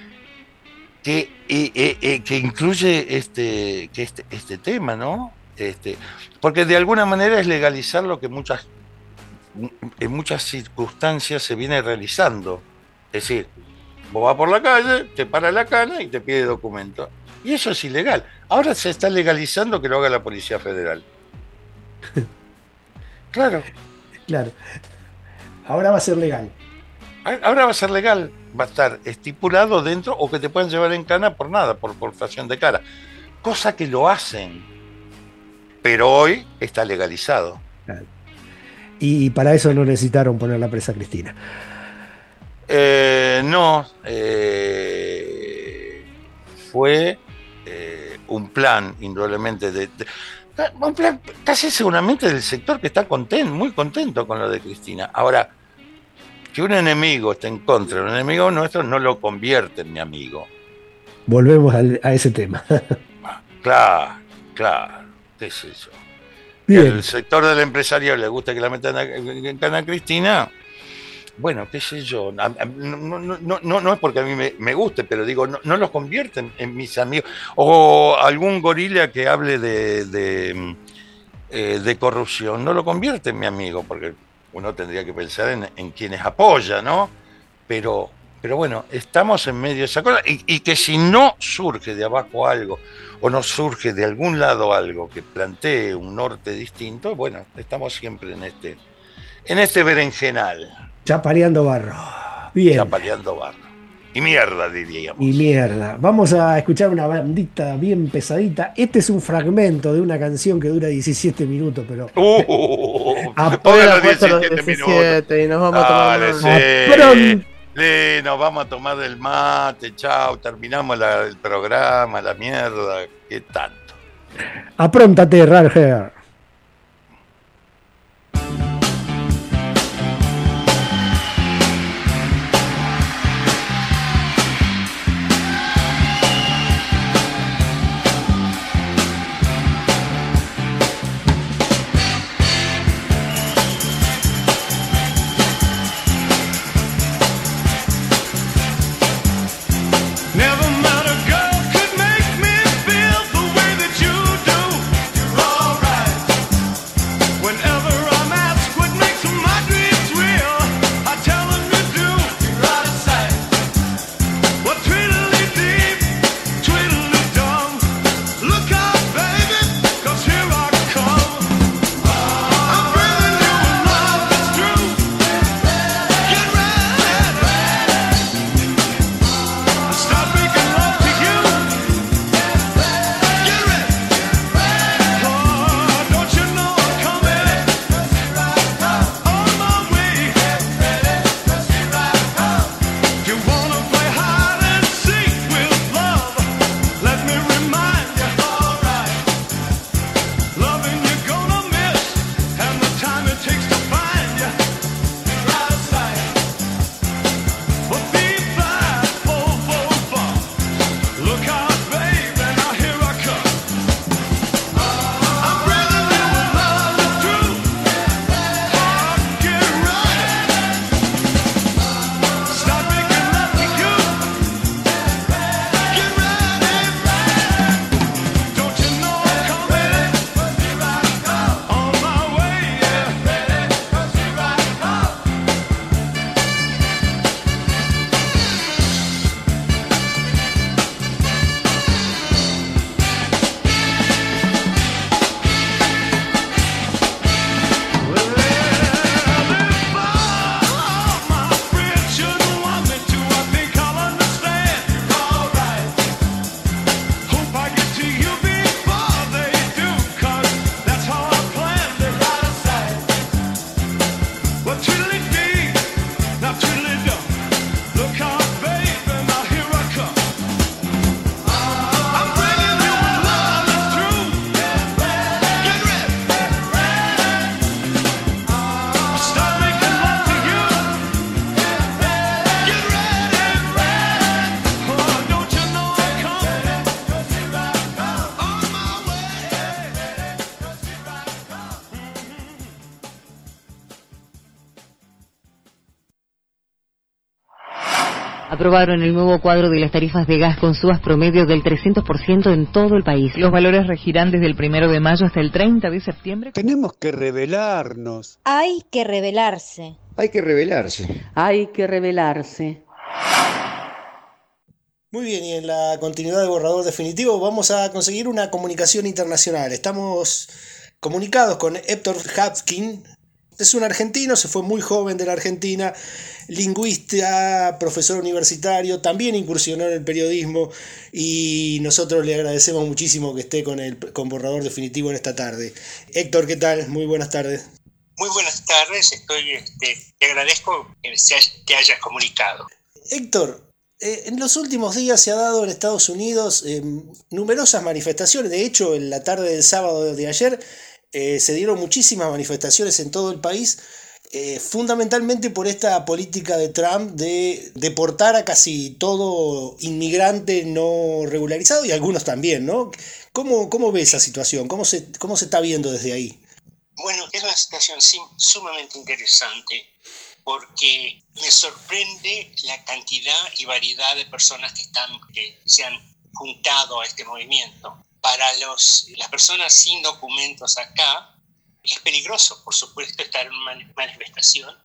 incluye este tema, ¿no? Porque de alguna manera es legalizar lo que en muchas circunstancias se viene realizando. Es decir, vos vas por la calle, te para la cana y te pide documento. Y eso es ilegal. Ahora se está legalizando que lo haga la Policía Federal. Claro. Ahora va a ser legal. Va a estar estipulado dentro, o que te pueden llevar en cana por nada, por portación de cara. Cosa que lo hacen. Pero hoy está legalizado. Claro. Y para eso no necesitaron poner la presa a Cristina. No. Fue un plan, indudablemente, un plan casi seguramente del sector que está muy contento con lo de Cristina. Ahora, que un enemigo esté en contra de un enemigo nuestro no lo convierte en mi amigo. Volvemos a ese tema. Claro, qué es eso. Que al sector del empresario le gusta que la metan en cana a Cristina. Bueno, qué sé yo. No es porque a mí me guste, pero digo, no los convierten en mis amigos. O algún gorila que hable de corrupción, no lo convierte en mi amigo, porque uno tendría que pensar en quienes apoya, ¿no? Pero Pero bueno, estamos en medio de esa cosa y que si no surge de abajo algo o no surge de algún lado algo que plantee un norte distinto, bueno, estamos siempre en este berenjenal. Chapareando barro. Bien. Chapareando barro. Y mierda, diríamos. Y mierda. Vamos a escuchar una bandita bien pesadita. Este es un fragmento de una canción que dura 17 minutos, pero... Póngalo 17 minutos. Y nos vamos a tomar nos vamos a tomar del mate, chao, terminamos el programa, la mierda, qué tanto. Apróntate, Roger. Aprobaron el nuevo cuadro de las tarifas de gas con subas promedio del 300% en todo el país. Los valores regirán desde el 1 de mayo hasta el 30 de septiembre. Tenemos que rebelarnos. Hay que rebelarse. Hay que rebelarse. Hay que rebelarse. Muy bien, y en la continuidad de Borrador Definitivo vamos a conseguir una comunicación internacional. Estamos comunicados con Héctor Hapkin. Es un argentino, se fue muy joven de la Argentina, lingüista, profesor universitario, también incursionó en el periodismo y nosotros le agradecemos muchísimo que esté con Borrador Definitivo en esta tarde. Héctor, ¿qué tal? Muy buenas tardes. Muy buenas tardes, te agradezco que hayas comunicado. Héctor, en los últimos días se ha dado en Estados Unidos numerosas manifestaciones. De hecho, en la tarde del sábado de ayer se dieron muchísimas manifestaciones en todo el país, fundamentalmente por esta política de Trump de deportar a casi todo inmigrante no regularizado y algunos también, ¿no? ¿Cómo ves esa situación? ¿Cómo se está viendo desde ahí? Bueno, es una situación sumamente interesante porque me sorprende la cantidad y variedad de personas que se han juntado a este movimiento. Para las personas sin documentos acá, es peligroso, por supuesto, estar en una manifestación,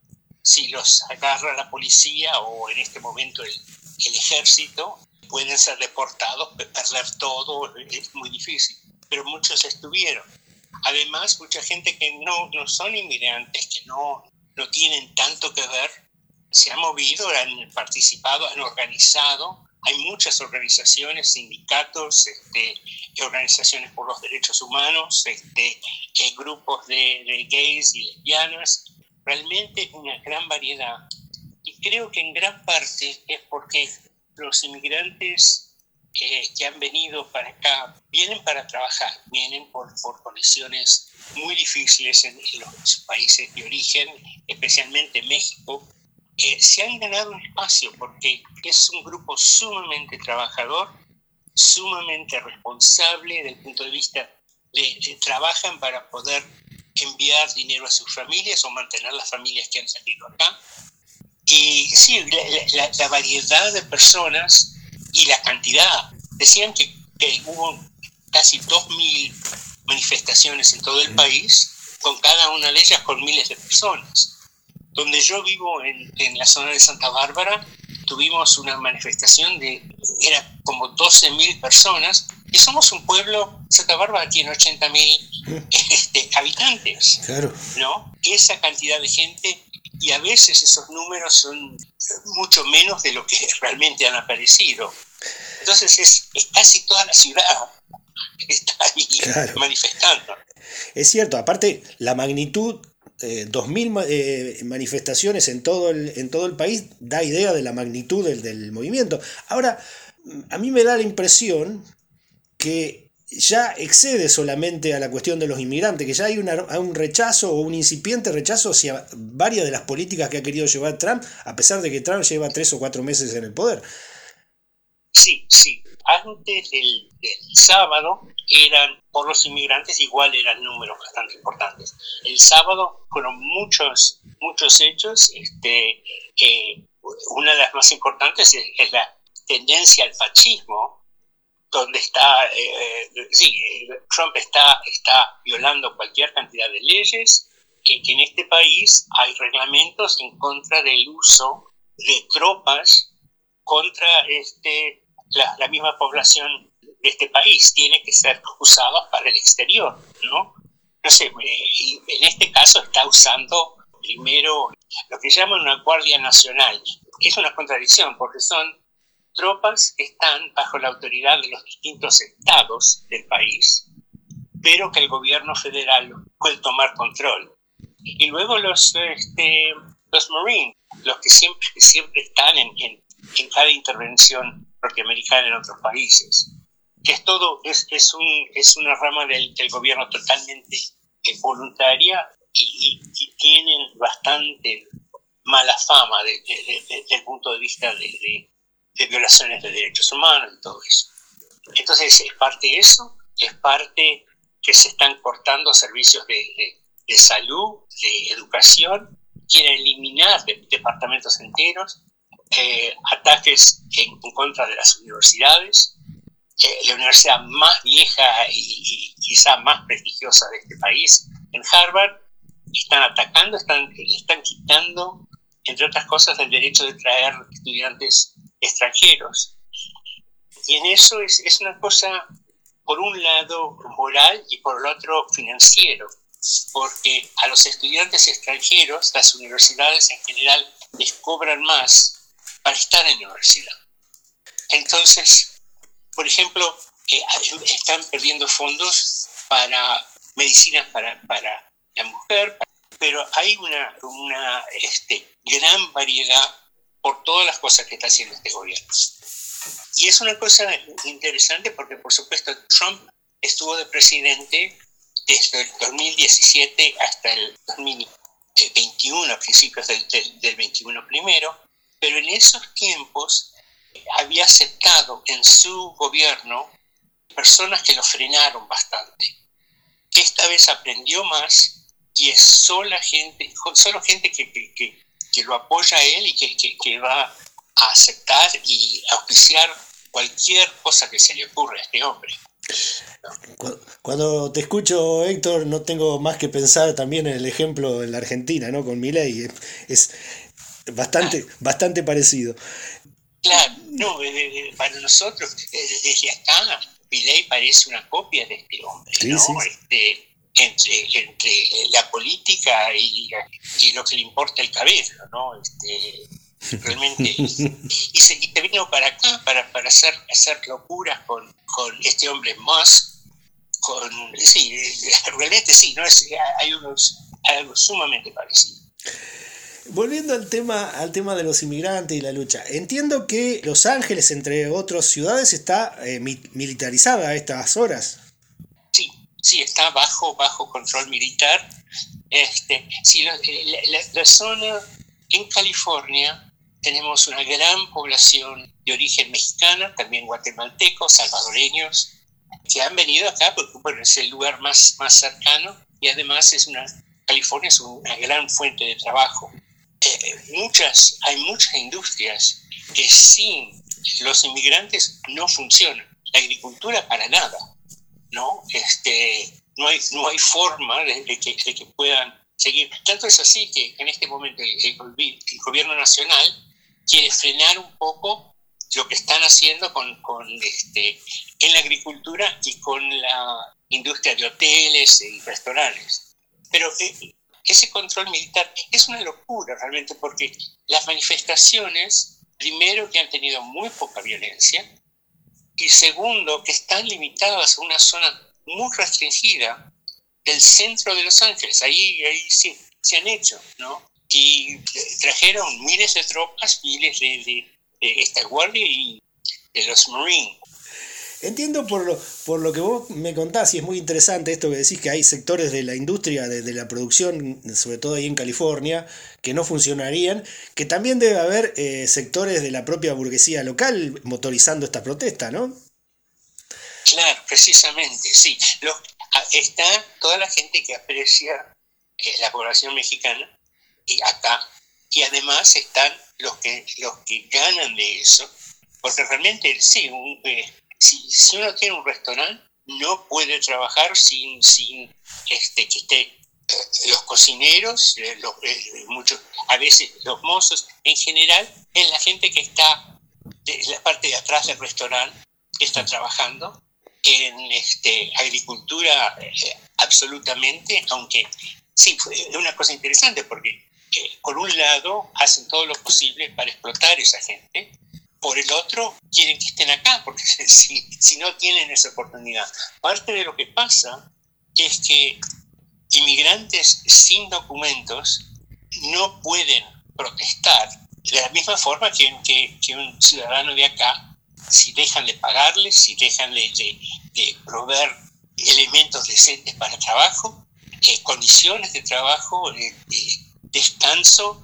si los agarra la policía o en este momento el ejército, pueden ser deportados, perder todo, es muy difícil. Pero muchos estuvieron. Además, mucha gente que no son inmigrantes, que no tienen tanto que ver, se han movido, han participado, han organizado. Hay muchas organizaciones, sindicatos, organizaciones por los derechos humanos, grupos de gays y lesbianas. Realmente una gran variedad. Y creo que en gran parte es porque los inmigrantes que han venido para acá vienen para trabajar, vienen por condiciones muy difíciles en los países de origen, especialmente México. Se han ganado un espacio porque es un grupo sumamente trabajador, sumamente responsable desde el punto de vista de trabajan para poder enviar dinero a sus familias o mantener las familias que han salido acá. Y sí, la variedad de personas y la cantidad. Decían que hubo casi 2.000 manifestaciones en todo el país, con cada una de ellas con miles de personas. Donde yo vivo, en la zona de Santa Bárbara, tuvimos una manifestación era como 12.000 personas, y somos un pueblo, Santa Bárbara tiene 80.000 habitantes, claro, ¿no? Esa cantidad de gente, y a veces esos números son mucho menos de lo que realmente han aparecido. Entonces es casi toda la ciudad que está ahí, claro, manifestando. Es cierto, aparte la magnitud, 2.000 manifestaciones en todo el país da idea de la magnitud del movimiento. Ahora, a mí me da la impresión que ya excede solamente a la cuestión de los inmigrantes, que ya hay un rechazo o un incipiente rechazo hacia varias de las políticas que ha querido llevar Trump, a pesar de que Trump lleva 3 o 4 meses en el poder. Sí. Antes del sábado por los inmigrantes igual eran números bastante importantes. El sábado fueron muchos hechos. Una de las más importantes es la tendencia al fascismo, donde Trump está violando cualquier cantidad de leyes, que en este país hay reglamentos en contra del uso de tropas contra la misma población de este país. Tiene que ser usados para el exterior, ¿no? No sé, y en este caso está usando primero lo que llaman una Guardia Nacional. Es una contradicción porque son tropas que están bajo la autoridad de los distintos estados del país, pero que el gobierno federal puede tomar control. Y luego los Marines, los que siempre están en cada intervención norteamericana en otros países, que es una rama del gobierno totalmente voluntaria y tienen bastante mala fama desde el punto de vista de violaciones de derechos humanos y todo eso. Entonces es parte de eso, es parte que se están cortando servicios de salud, de educación, quieren eliminar departamentos enteros, ataques en contra de las universidades. La universidad más vieja y quizá más prestigiosa de este país, en Harvard, están atacando, le están quitando, entre otras cosas, el derecho de traer estudiantes extranjeros. Y en eso es una cosa, por un lado, moral y por el otro, financiero, porque a los estudiantes extranjeros, las universidades en general les cobran más para estar en la universidad. Entonces, por ejemplo, están perdiendo fondos para medicinas para la mujer, pero hay una gran variedad por todas las cosas que está haciendo este gobierno. Y es una cosa interesante porque, por supuesto, Trump estuvo de presidente desde el 2017 hasta el 2021, a principios del 21 primero, pero en esos tiempos había aceptado en su gobierno personas que lo frenaron bastante. Esta vez aprendió más y es solo gente que lo apoya a él y que va a aceptar y auspiciar cualquier cosa que se le ocurra a este hombre. Cuando te escucho, Héctor, no tengo más que pensar también en el ejemplo en la Argentina, ¿no? Con Milei. Es bastante parecido. Claro, no, para nosotros, desde acá, Milei parece una copia de este hombre, Sí, ¿no? sí. Entre la política y lo que le importa el cabello, ¿no? Realmente y se vino para acá para hacer locuras con este hombre Musk, realmente sí, no es, hay algo sumamente parecido. Volviendo al tema de los inmigrantes y la lucha, entiendo que Los Ángeles, entre otras ciudades, está militarizada a estas horas. Sí, está bajo control militar. La zona en California tenemos una gran población de origen mexicana, también guatemaltecos, salvadoreños, que han venido acá porque es el lugar más cercano y además California es una gran fuente de trabajo. Hay muchas industrias que sin los inmigrantes no funcionan. La agricultura para nada, ¿no? No hay forma de que puedan seguir. Tanto es así que en este momento el gobierno nacional quiere frenar un poco lo que están haciendo en la agricultura y con la industria de hoteles y restaurantes. Pero ese control militar es una locura realmente, porque las manifestaciones, primero, que han tenido muy poca violencia, y segundo, que están limitadas a una zona muy restringida del centro de Los Ángeles. Ahí sí se han hecho, ¿no? Y trajeron miles de tropas, miles de esta guardia y de los Marines. Entiendo por lo que vos me contás, y es muy interesante esto que decís, que hay sectores de la industria, de la producción, sobre todo ahí en California, que no funcionarían, que también debe haber sectores de la propia burguesía local motorizando esta protesta, ¿no? Claro, precisamente, sí. Está toda la gente que aprecia la población mexicana y acá, y además están los que ganan de eso, porque realmente sí, si uno tiene un restaurante, no puede trabajar sin que esté los cocineros, muchos, a veces los mozos, en general es la gente que está en la parte de atrás del restaurante, que está trabajando en agricultura absolutamente, aunque sí, es una cosa interesante porque por un lado hacen todo lo posible para explotar a esa gente, por el otro quieren que estén acá, porque si no tienen esa oportunidad. Parte de lo que pasa es que inmigrantes sin documentos no pueden protestar de la misma forma que un ciudadano de acá, si dejan de pagarles, si dejan de proveer elementos decentes para trabajo, condiciones de trabajo, descanso.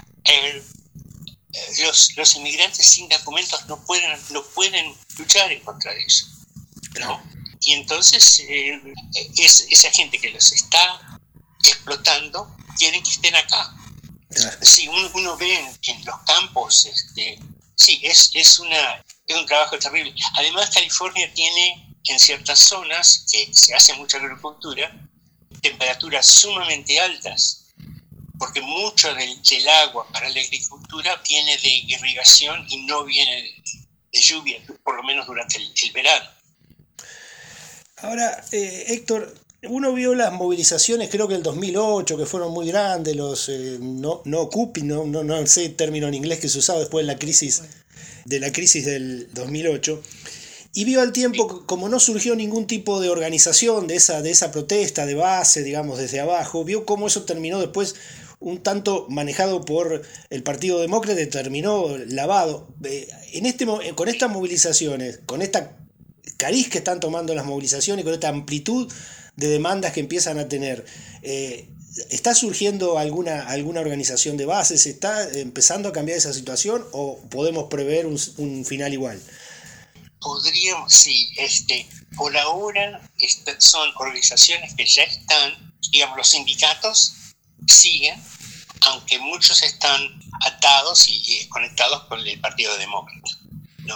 Los inmigrantes sin documentos no pueden luchar en contra de eso, ¿no? Y entonces esa gente que los está explotando quieren que estén acá. Si uno ve en los campos, sí, es un trabajo terrible. Además, California tiene en ciertas zonas que se hace mucha agricultura temperaturas sumamente altas, porque mucho del agua para la agricultura viene de irrigación y no viene de lluvia, por lo menos durante el verano. Ahora, Héctor, uno vio las movilizaciones, creo que el 2008, que fueron muy grandes, los no sé el término en inglés que se usaba después de la crisis del 2008, y vio al tiempo, como no surgió ningún tipo de organización de esa protesta de base, digamos, desde abajo, vio cómo eso terminó después un tanto manejado por el Partido Demócrata, terminó lavado. Con estas movilizaciones, con esta cariz que están tomando las movilizaciones, con esta amplitud de demandas que empiezan a tener, ¿está surgiendo alguna organización de base? ¿Se está empezando a cambiar esa situación o podemos prever un final igual? Podríamos, sí, por ahora son organizaciones que ya están, digamos, los sindicatos siguen, aunque muchos están atados y conectados con el Partido Demócrata, ¿no?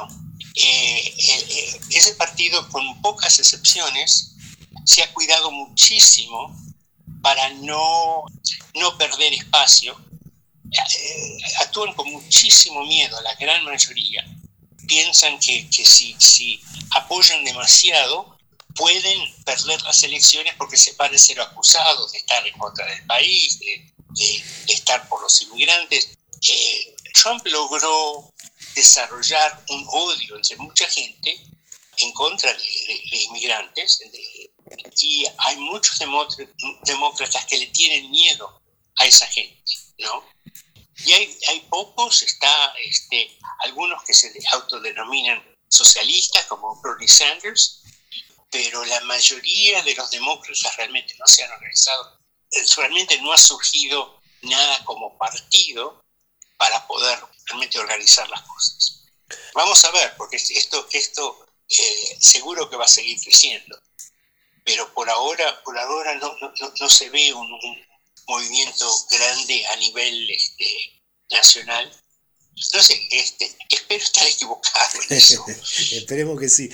ese partido, con pocas excepciones, se ha cuidado muchísimo para no perder espacio. Actúan con muchísimo miedo, la gran mayoría. Piensan que si apoyan demasiado pueden perder las elecciones porque se van a ser acusados de estar en contra del país, de estar por los inmigrantes. Trump logró desarrollar un odio entre mucha gente en contra de inmigrantes, y hay muchos demócratas que le tienen miedo a esa gente, ¿no? Y hay pocos, algunos que se autodenominan socialistas, como Bernie Sanders, pero la mayoría de los demócratas realmente no se han organizado, realmente no ha surgido nada como partido para poder realmente organizar las cosas. Vamos a ver, porque esto seguro que va a seguir creciendo, pero por ahora no se ve un movimiento grande a nivel nacional. No sé, espero estar equivocado en eso. Esperemos que sí.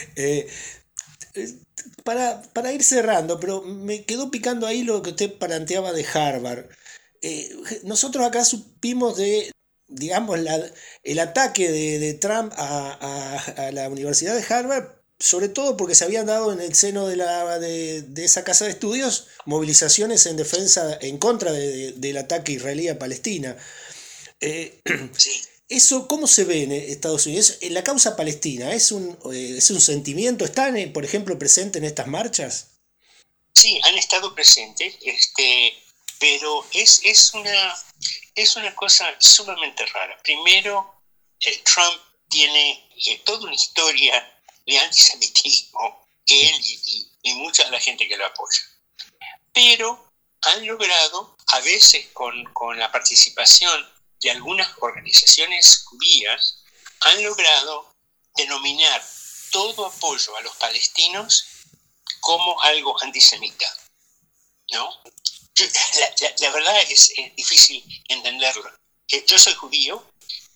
Para ir cerrando, pero me quedó picando ahí lo que usted planteaba de Harvard. Nosotros acá supimos de, digamos, el ataque de Trump a la Universidad de Harvard, sobre todo porque se habían dado en el seno de esa casa de estudios movilizaciones en defensa, en contra del ataque israelí a Palestina. Sí. ¿Eso cómo se ve en Estados Unidos? ¿La causa palestina es un sentimiento? ¿Están, por ejemplo, presentes en estas marchas? Sí, han estado presentes, pero es una cosa sumamente rara. Primero, Trump tiene toda una historia de antisemitismo, él y mucha de la gente que lo apoya. Pero han logrado, a veces con la participación de algunas organizaciones judías, han logrado denominar todo apoyo a los palestinos como algo antisemita, ¿no? La verdad es difícil entenderlo. Yo soy judío,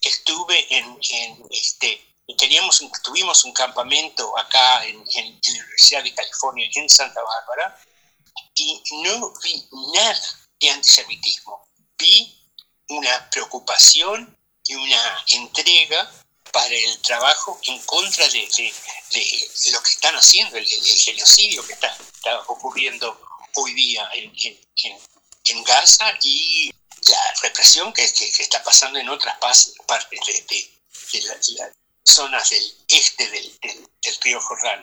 tuvimos un campamento acá en la Universidad de California, en Santa Bárbara, y no vi nada de antisemitismo. Vi una preocupación y una entrega para el trabajo en contra de lo que están haciendo, el genocidio que está ocurriendo hoy día en Gaza, y la represión que está pasando en otras partes de las zonas del este del río Jordán.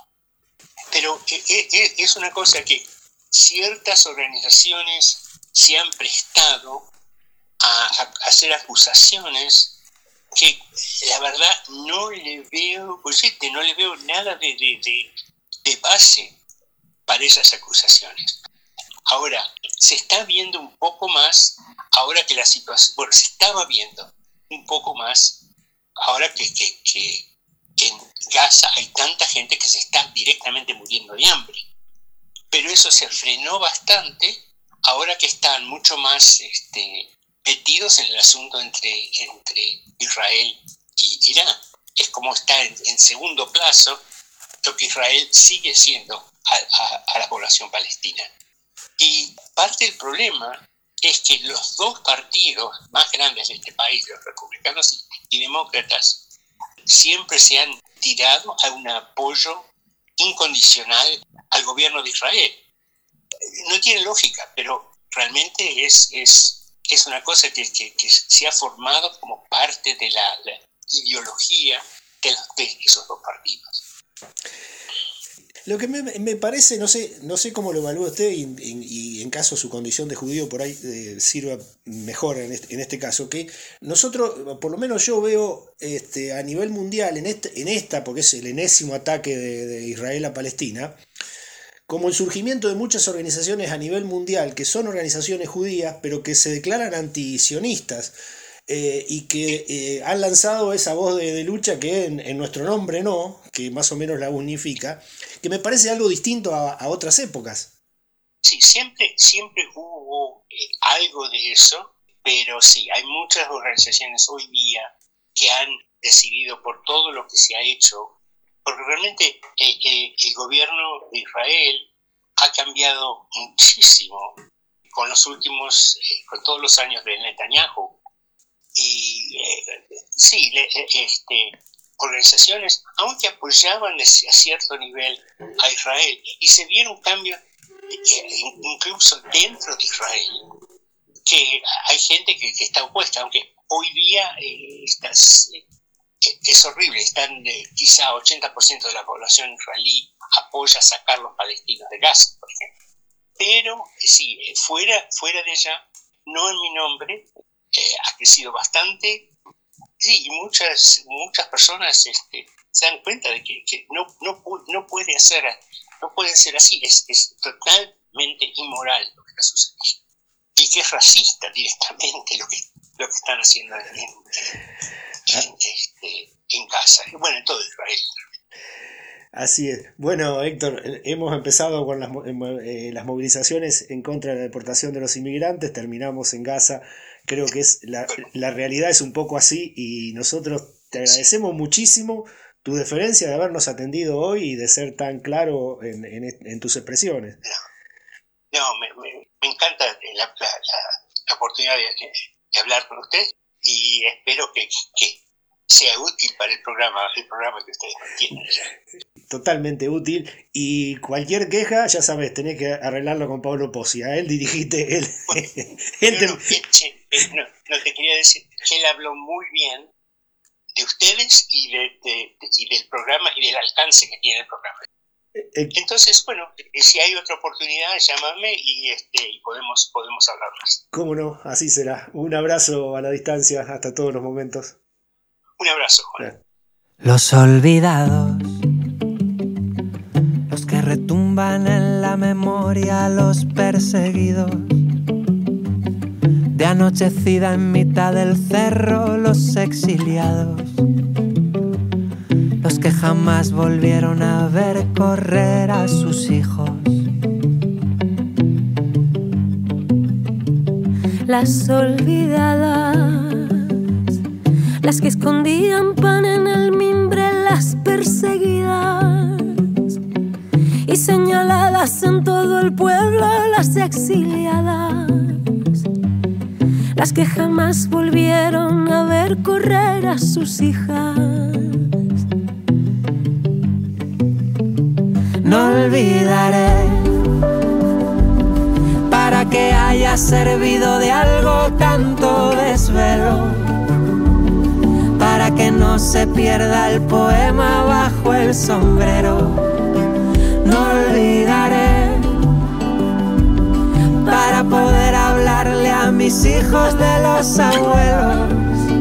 Pero es una cosa que ciertas organizaciones se han prestado a hacer acusaciones que la verdad no le veo nada de base para esas acusaciones. Ahora, se está viendo un poco más, ahora que la situación, bueno, se estaba viendo un poco más, ahora que en Gaza hay tanta gente que se está directamente muriendo de hambre. Pero eso se frenó bastante ahora que están mucho más metidos en el asunto entre Israel y Irán. Es como está en segundo plazo lo que Israel sigue haciendo a la población palestina. Y parte del problema es que los dos partidos más grandes de este país, los republicanos y demócratas, siempre se han tirado a un apoyo incondicional al gobierno de Israel. No tiene lógica, pero realmente es una cosa que se ha formado como parte de la ideología de esos dos partidos. Lo que me parece, no sé cómo lo evalúa usted, y en caso su condición de judío por ahí sirva mejor en este caso, que nosotros, por lo menos yo veo a nivel mundial, en esta porque es el enésimo ataque de Israel a Palestina, como el surgimiento de muchas organizaciones a nivel mundial, que son organizaciones judías, pero que se declaran antisionistas, y que han lanzado esa voz de lucha que en nuestro nombre no, que más o menos la unifica, que me parece algo distinto a otras épocas. Sí, siempre hubo algo de eso, pero sí, hay muchas organizaciones hoy día que han decidido por todo lo que se ha hecho, porque realmente el gobierno de Israel ha cambiado muchísimo con todos los años de Netanyahu. Y organizaciones, aunque apoyaban a cierto nivel a Israel, y se vieron cambios incluso dentro de Israel, que hay gente que está opuesta, aunque hoy día es horrible, quizá 80% de la población israelí apoya sacar los palestinos de Gaza, por ejemplo. Pero sí, fuera de ella, no en mi nombre, ha crecido bastante. Sí, y muchas personas se dan cuenta de que no puede ser así, es totalmente inmoral lo que está sucediendo, y que es racista directamente lo que están haciendo en Gaza, y bueno, en todo Israel. Así es. Bueno, Héctor, hemos empezado con las movilizaciones en contra de la deportación de los inmigrantes, terminamos en Gaza. Creo que la realidad es un poco así, y nosotros te agradecemos muchísimo tu deferencia de habernos atendido hoy y de ser tan claro en tus expresiones. No, me encanta la oportunidad de hablar con usted, y espero que sea útil para el programa que ustedes mantienen. Totalmente útil, y cualquier queja, ya sabes, tenés que arreglarlo con Pablo Pozzi. A él dirigiste, no te quería decir que él habló muy bien de ustedes y del programa y del alcance que tiene el programa. Entonces, bueno, si hay otra oportunidad, llámame y podemos hablar más. Cómo no, así será. Un abrazo a la distancia hasta todos los momentos. Un abrazo, Juan. Los olvidados, los que retumban en la memoria, los perseguidos, de anochecida en mitad del cerro, los exiliados, los que jamás volvieron a ver correr a sus hijos. Las olvidadas, las que escondían pan en el mimbre, las perseguidas y señaladas en todo el pueblo, las exiliadas, las que jamás volvieron a ver correr a sus hijas. No olvidaré, para que haya servido de algo tanto desvelo, para que no se pierda el poema bajo el sombrero. No olvidaré, para poder hablarle a mis hijos de los abuelos,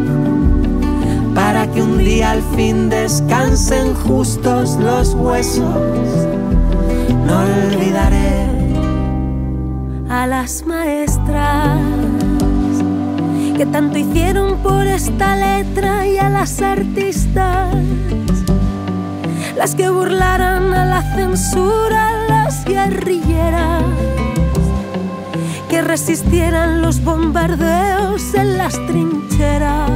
para que un día al fin descansen justos los huesos. No olvidaré a las maestras que tanto hicieron por esta letra, y a las artistas, las que burlaran a la censura, las guerrilleras que resistieran los bombardeos en las trincheras.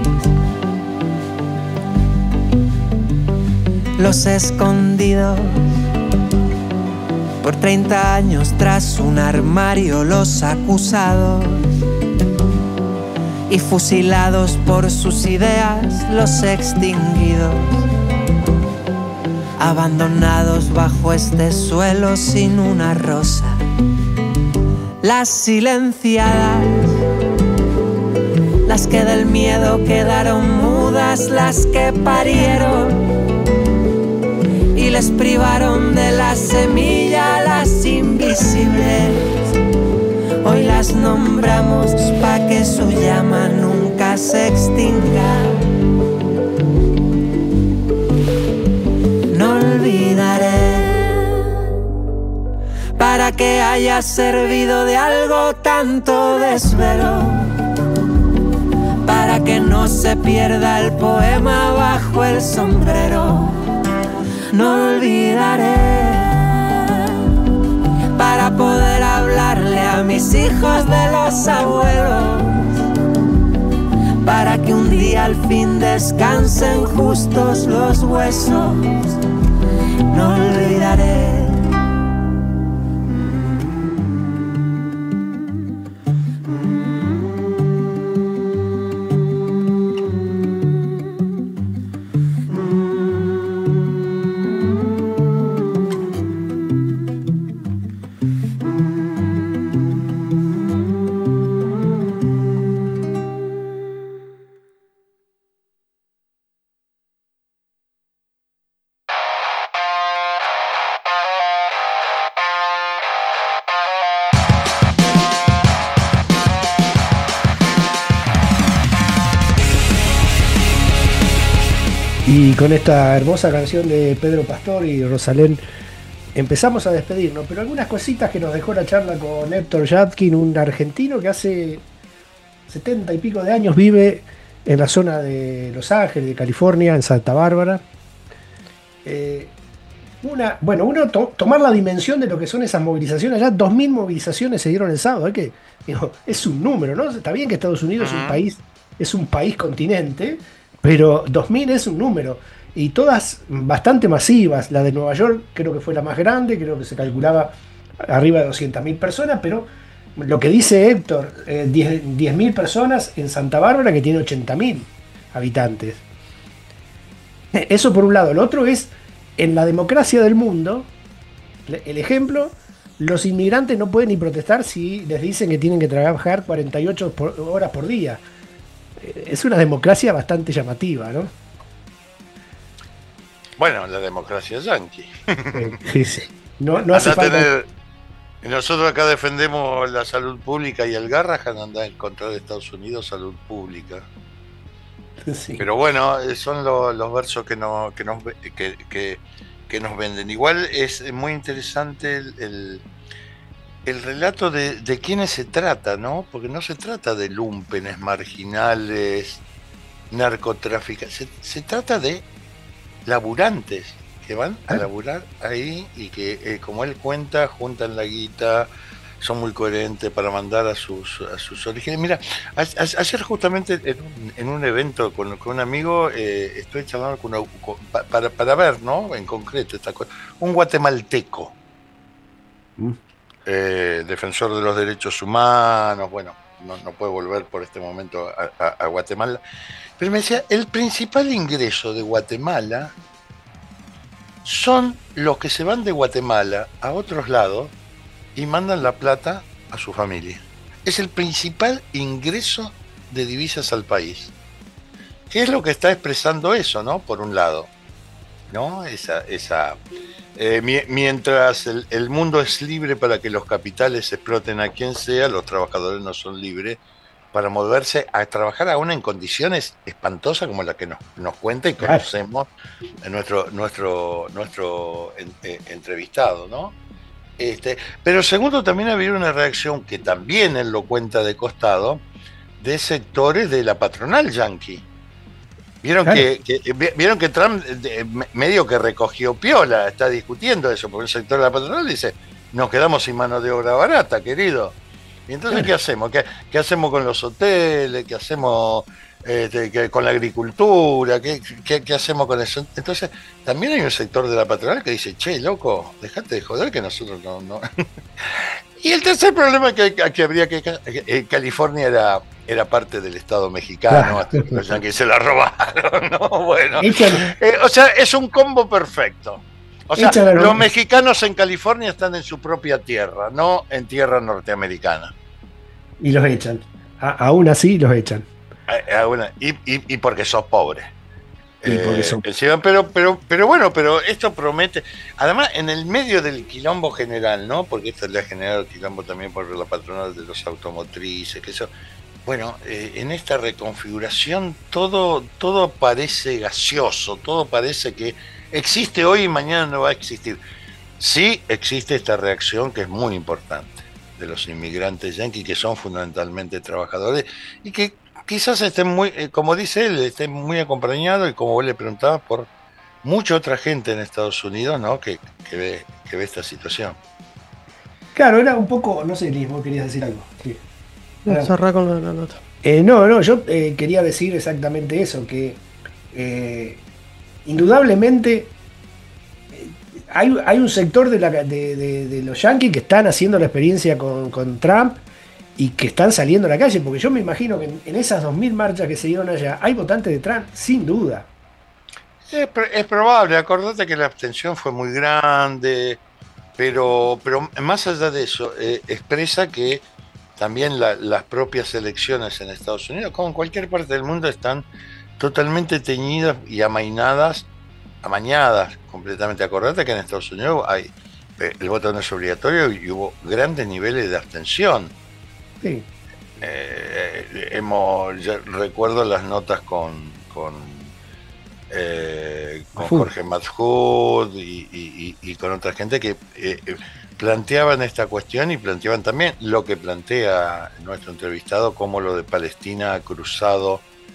Los escondidos, por 30 años tras un armario, los acusados y fusilados por sus ideas, los extinguidos, abandonados bajo este suelo sin una rosa. Las silenciadas, las que del miedo quedaron mudas, las que parieron y les privaron de la semilla, las invisibles. Hoy las nombramos pa' que su llama nunca se extinga. No olvidaré, para que haya servido de algo tanto desvelo, para que no se pierda el poema bajo el sombrero. No olvidaré, para poder hablarle a mis hijos de los abuelos, para que un día al fin descansen justos los huesos. No olvidaré. Y con esta hermosa canción de Pedro Pastor y Rosalén empezamos a despedirnos, pero algunas cositas que nos dejó la charla con Héctor Yadkin, un argentino que hace 70 y pico de años vive en la zona de Los Ángeles, de California, en Santa Bárbara. Tomar la dimensión de lo que son esas movilizaciones. Ya 2.000 movilizaciones se dieron el sábado. Es un número, ¿no? Está bien que Estados Unidos es un país continente, pero 2.000 es un número. Y todas bastante masivas. La de Nueva York creo que fue la más grande, creo que se calculaba arriba de 200.000 personas, pero lo que dice Héctor, 10.000 personas en Santa Bárbara, que tiene 80.000 habitantes. Eso por un lado. Lo otro es, en la democracia del mundo, el ejemplo, los inmigrantes no pueden ni protestar si les dicen que tienen que trabajar 48 horas por día. Es una democracia bastante llamativa, ¿no? Bueno, la democracia yanqui. Sí. No hace falta. Nosotros acá defendemos la salud pública y el Garrahan anda en contra de Estados Unidos, salud pública. Sí. Pero bueno, son los versos que nos venden. Igual es muy interesante el relato de quiénes se trata, ¿no? Porque no se trata de lúmpenes, marginales, narcotraficantes. Se trata de laburantes que van a laburar ahí y que, como él cuenta, juntan la guita, son muy coherentes para mandar a sus orígenes. Mira, ayer justamente en un evento con un amigo estoy charlando para ver, ¿no? En concreto esta cosa, un guatemalteco, defensor de los derechos humanos. Bueno, no puede volver por este momento a Guatemala, pero me decía, el principal ingreso de Guatemala son los que se van de Guatemala a otros lados y mandan la plata a su familia. Es el principal ingreso de divisas al país. ¿Qué es lo que está expresando eso, no? Por un lado, ¿no? Mientras el mundo es libre para que los capitales exploten a quien sea, los trabajadores no son libres para moverse a trabajar aún en condiciones espantosas como la que nos cuenta y conocemos en nuestro entrevistado, ¿no? Pero segundo, también ha habido una reacción que también él lo cuenta de costado, de sectores de la patronal yanqui. Vieron que Trump medio que recogió piola, está discutiendo eso, porque el sector de la patronal dice, nos quedamos sin mano de obra barata, querido. Y entonces, ¿qué hacemos? ¿Qué hacemos con los hoteles? ¿Qué hacemos con la agricultura? ¿Qué hacemos con eso? Entonces, también hay un sector de la patronal que dice, che, loco, dejate de joder que nosotros no. Y el tercer problema es que habría que California era parte del Estado mexicano, hasta que los yanquis se la robaron, ¿no? Bueno, o sea, es un combo perfecto. O sea, los mexicanos en California están en su propia tierra, no en tierra norteamericana. Y los echan. Aún así los echan. Y porque sos pobre. Pero bueno, pero esto promete. Además, en el medio del quilombo general, ¿no? Porque esto le ha generado quilombo también por la patronal de los automotrices, que eso. Bueno, en esta reconfiguración todo parece gaseoso, todo parece que existe hoy y mañana no va a existir. Sí existe esta reacción que es muy importante de los inmigrantes yanquis, que son fundamentalmente trabajadores y que quizás estén muy, como dice él, estén muy acompañados, y como vos le preguntabas, por mucha otra gente en Estados Unidos, ¿no? que ve esta situación. Claro, era un poco, no sé, Liz, vos querías decir algo. Sí. Cerrá con la nota. No, yo quería decir exactamente eso, que indudablemente hay un sector de los yanquis que están haciendo la experiencia con Trump y que están saliendo a la calle, porque yo me imagino que en esas 2000 marchas que se dieron allá hay votantes de Trump, sin duda. Es probable, acordate que la abstención fue muy grande, pero más allá de eso, expresa que también las propias elecciones en Estados Unidos, como en cualquier parte del mundo, están totalmente teñidas y amañadas completamente. Acordate que en Estados Unidos el voto no es obligatorio y hubo grandes niveles de abstención. Sí. Yo recuerdo las notas con Jorge Mathud y con otra gente que planteaban esta cuestión y planteaban también lo que plantea nuestro entrevistado, como lo de Palestina ha cruzado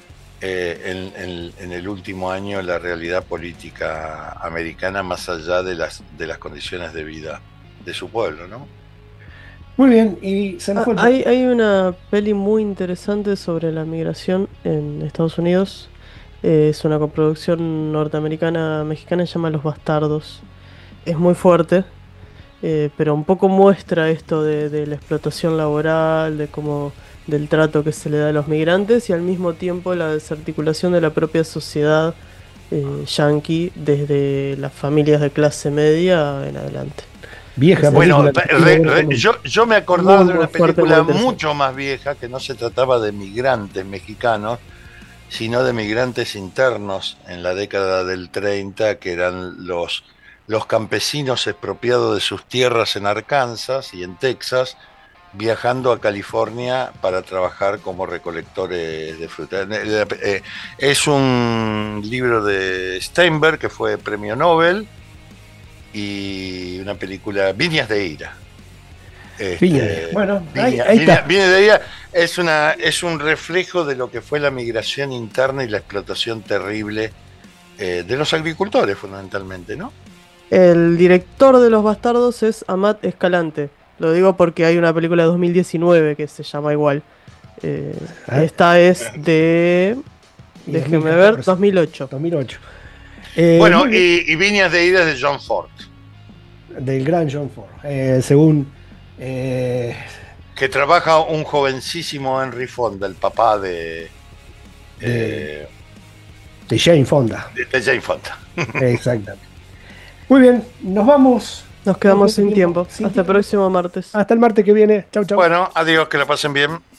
en el último año la realidad política americana, más allá de las condiciones de vida de su pueblo, ¿no? Muy bien, y se nos fue hay una peli muy interesante sobre la migración en Estados Unidos. Es una coproducción norteamericana-mexicana, se llama Los Bastardos. Es muy fuerte, pero un poco muestra esto de la explotación laboral, del trato que se le da a los migrantes y al mismo tiempo la desarticulación de la propia sociedad yanqui desde las familias de clase media en adelante. Vieja. Bueno, yo me acordaba de una película mucho más vieja, que no se trataba de migrantes mexicanos, sino de migrantes internos en la década del 30, que eran los campesinos expropiados de sus tierras en Arkansas y en Texas, viajando a California para trabajar como recolectores de fruta. Es un libro de Steinberg, que fue premio Nobel, y una película, Viñas de Ira. Bueno, ahí está. Viñas de Ira es un reflejo de lo que fue la migración interna y la explotación terrible de los agricultores, fundamentalmente, ¿no? El director de Los Bastardos es Amat Escalante. Lo digo porque hay una película de 2019 que se llama igual. Esta es de... déjeme ver, 2008. Bueno, y Viñas de Ira es de John Ford. Del gran John Ford. Según... que trabaja un jovencísimo Henry Fonda, el papá de Jane Fonda. De Jane Fonda. Exactamente. Muy bien, nos vamos. Nos quedamos sin tiempo. Hasta el próximo martes. Hasta el martes que viene. Chau, chau. Bueno, adiós, que la pasen bien.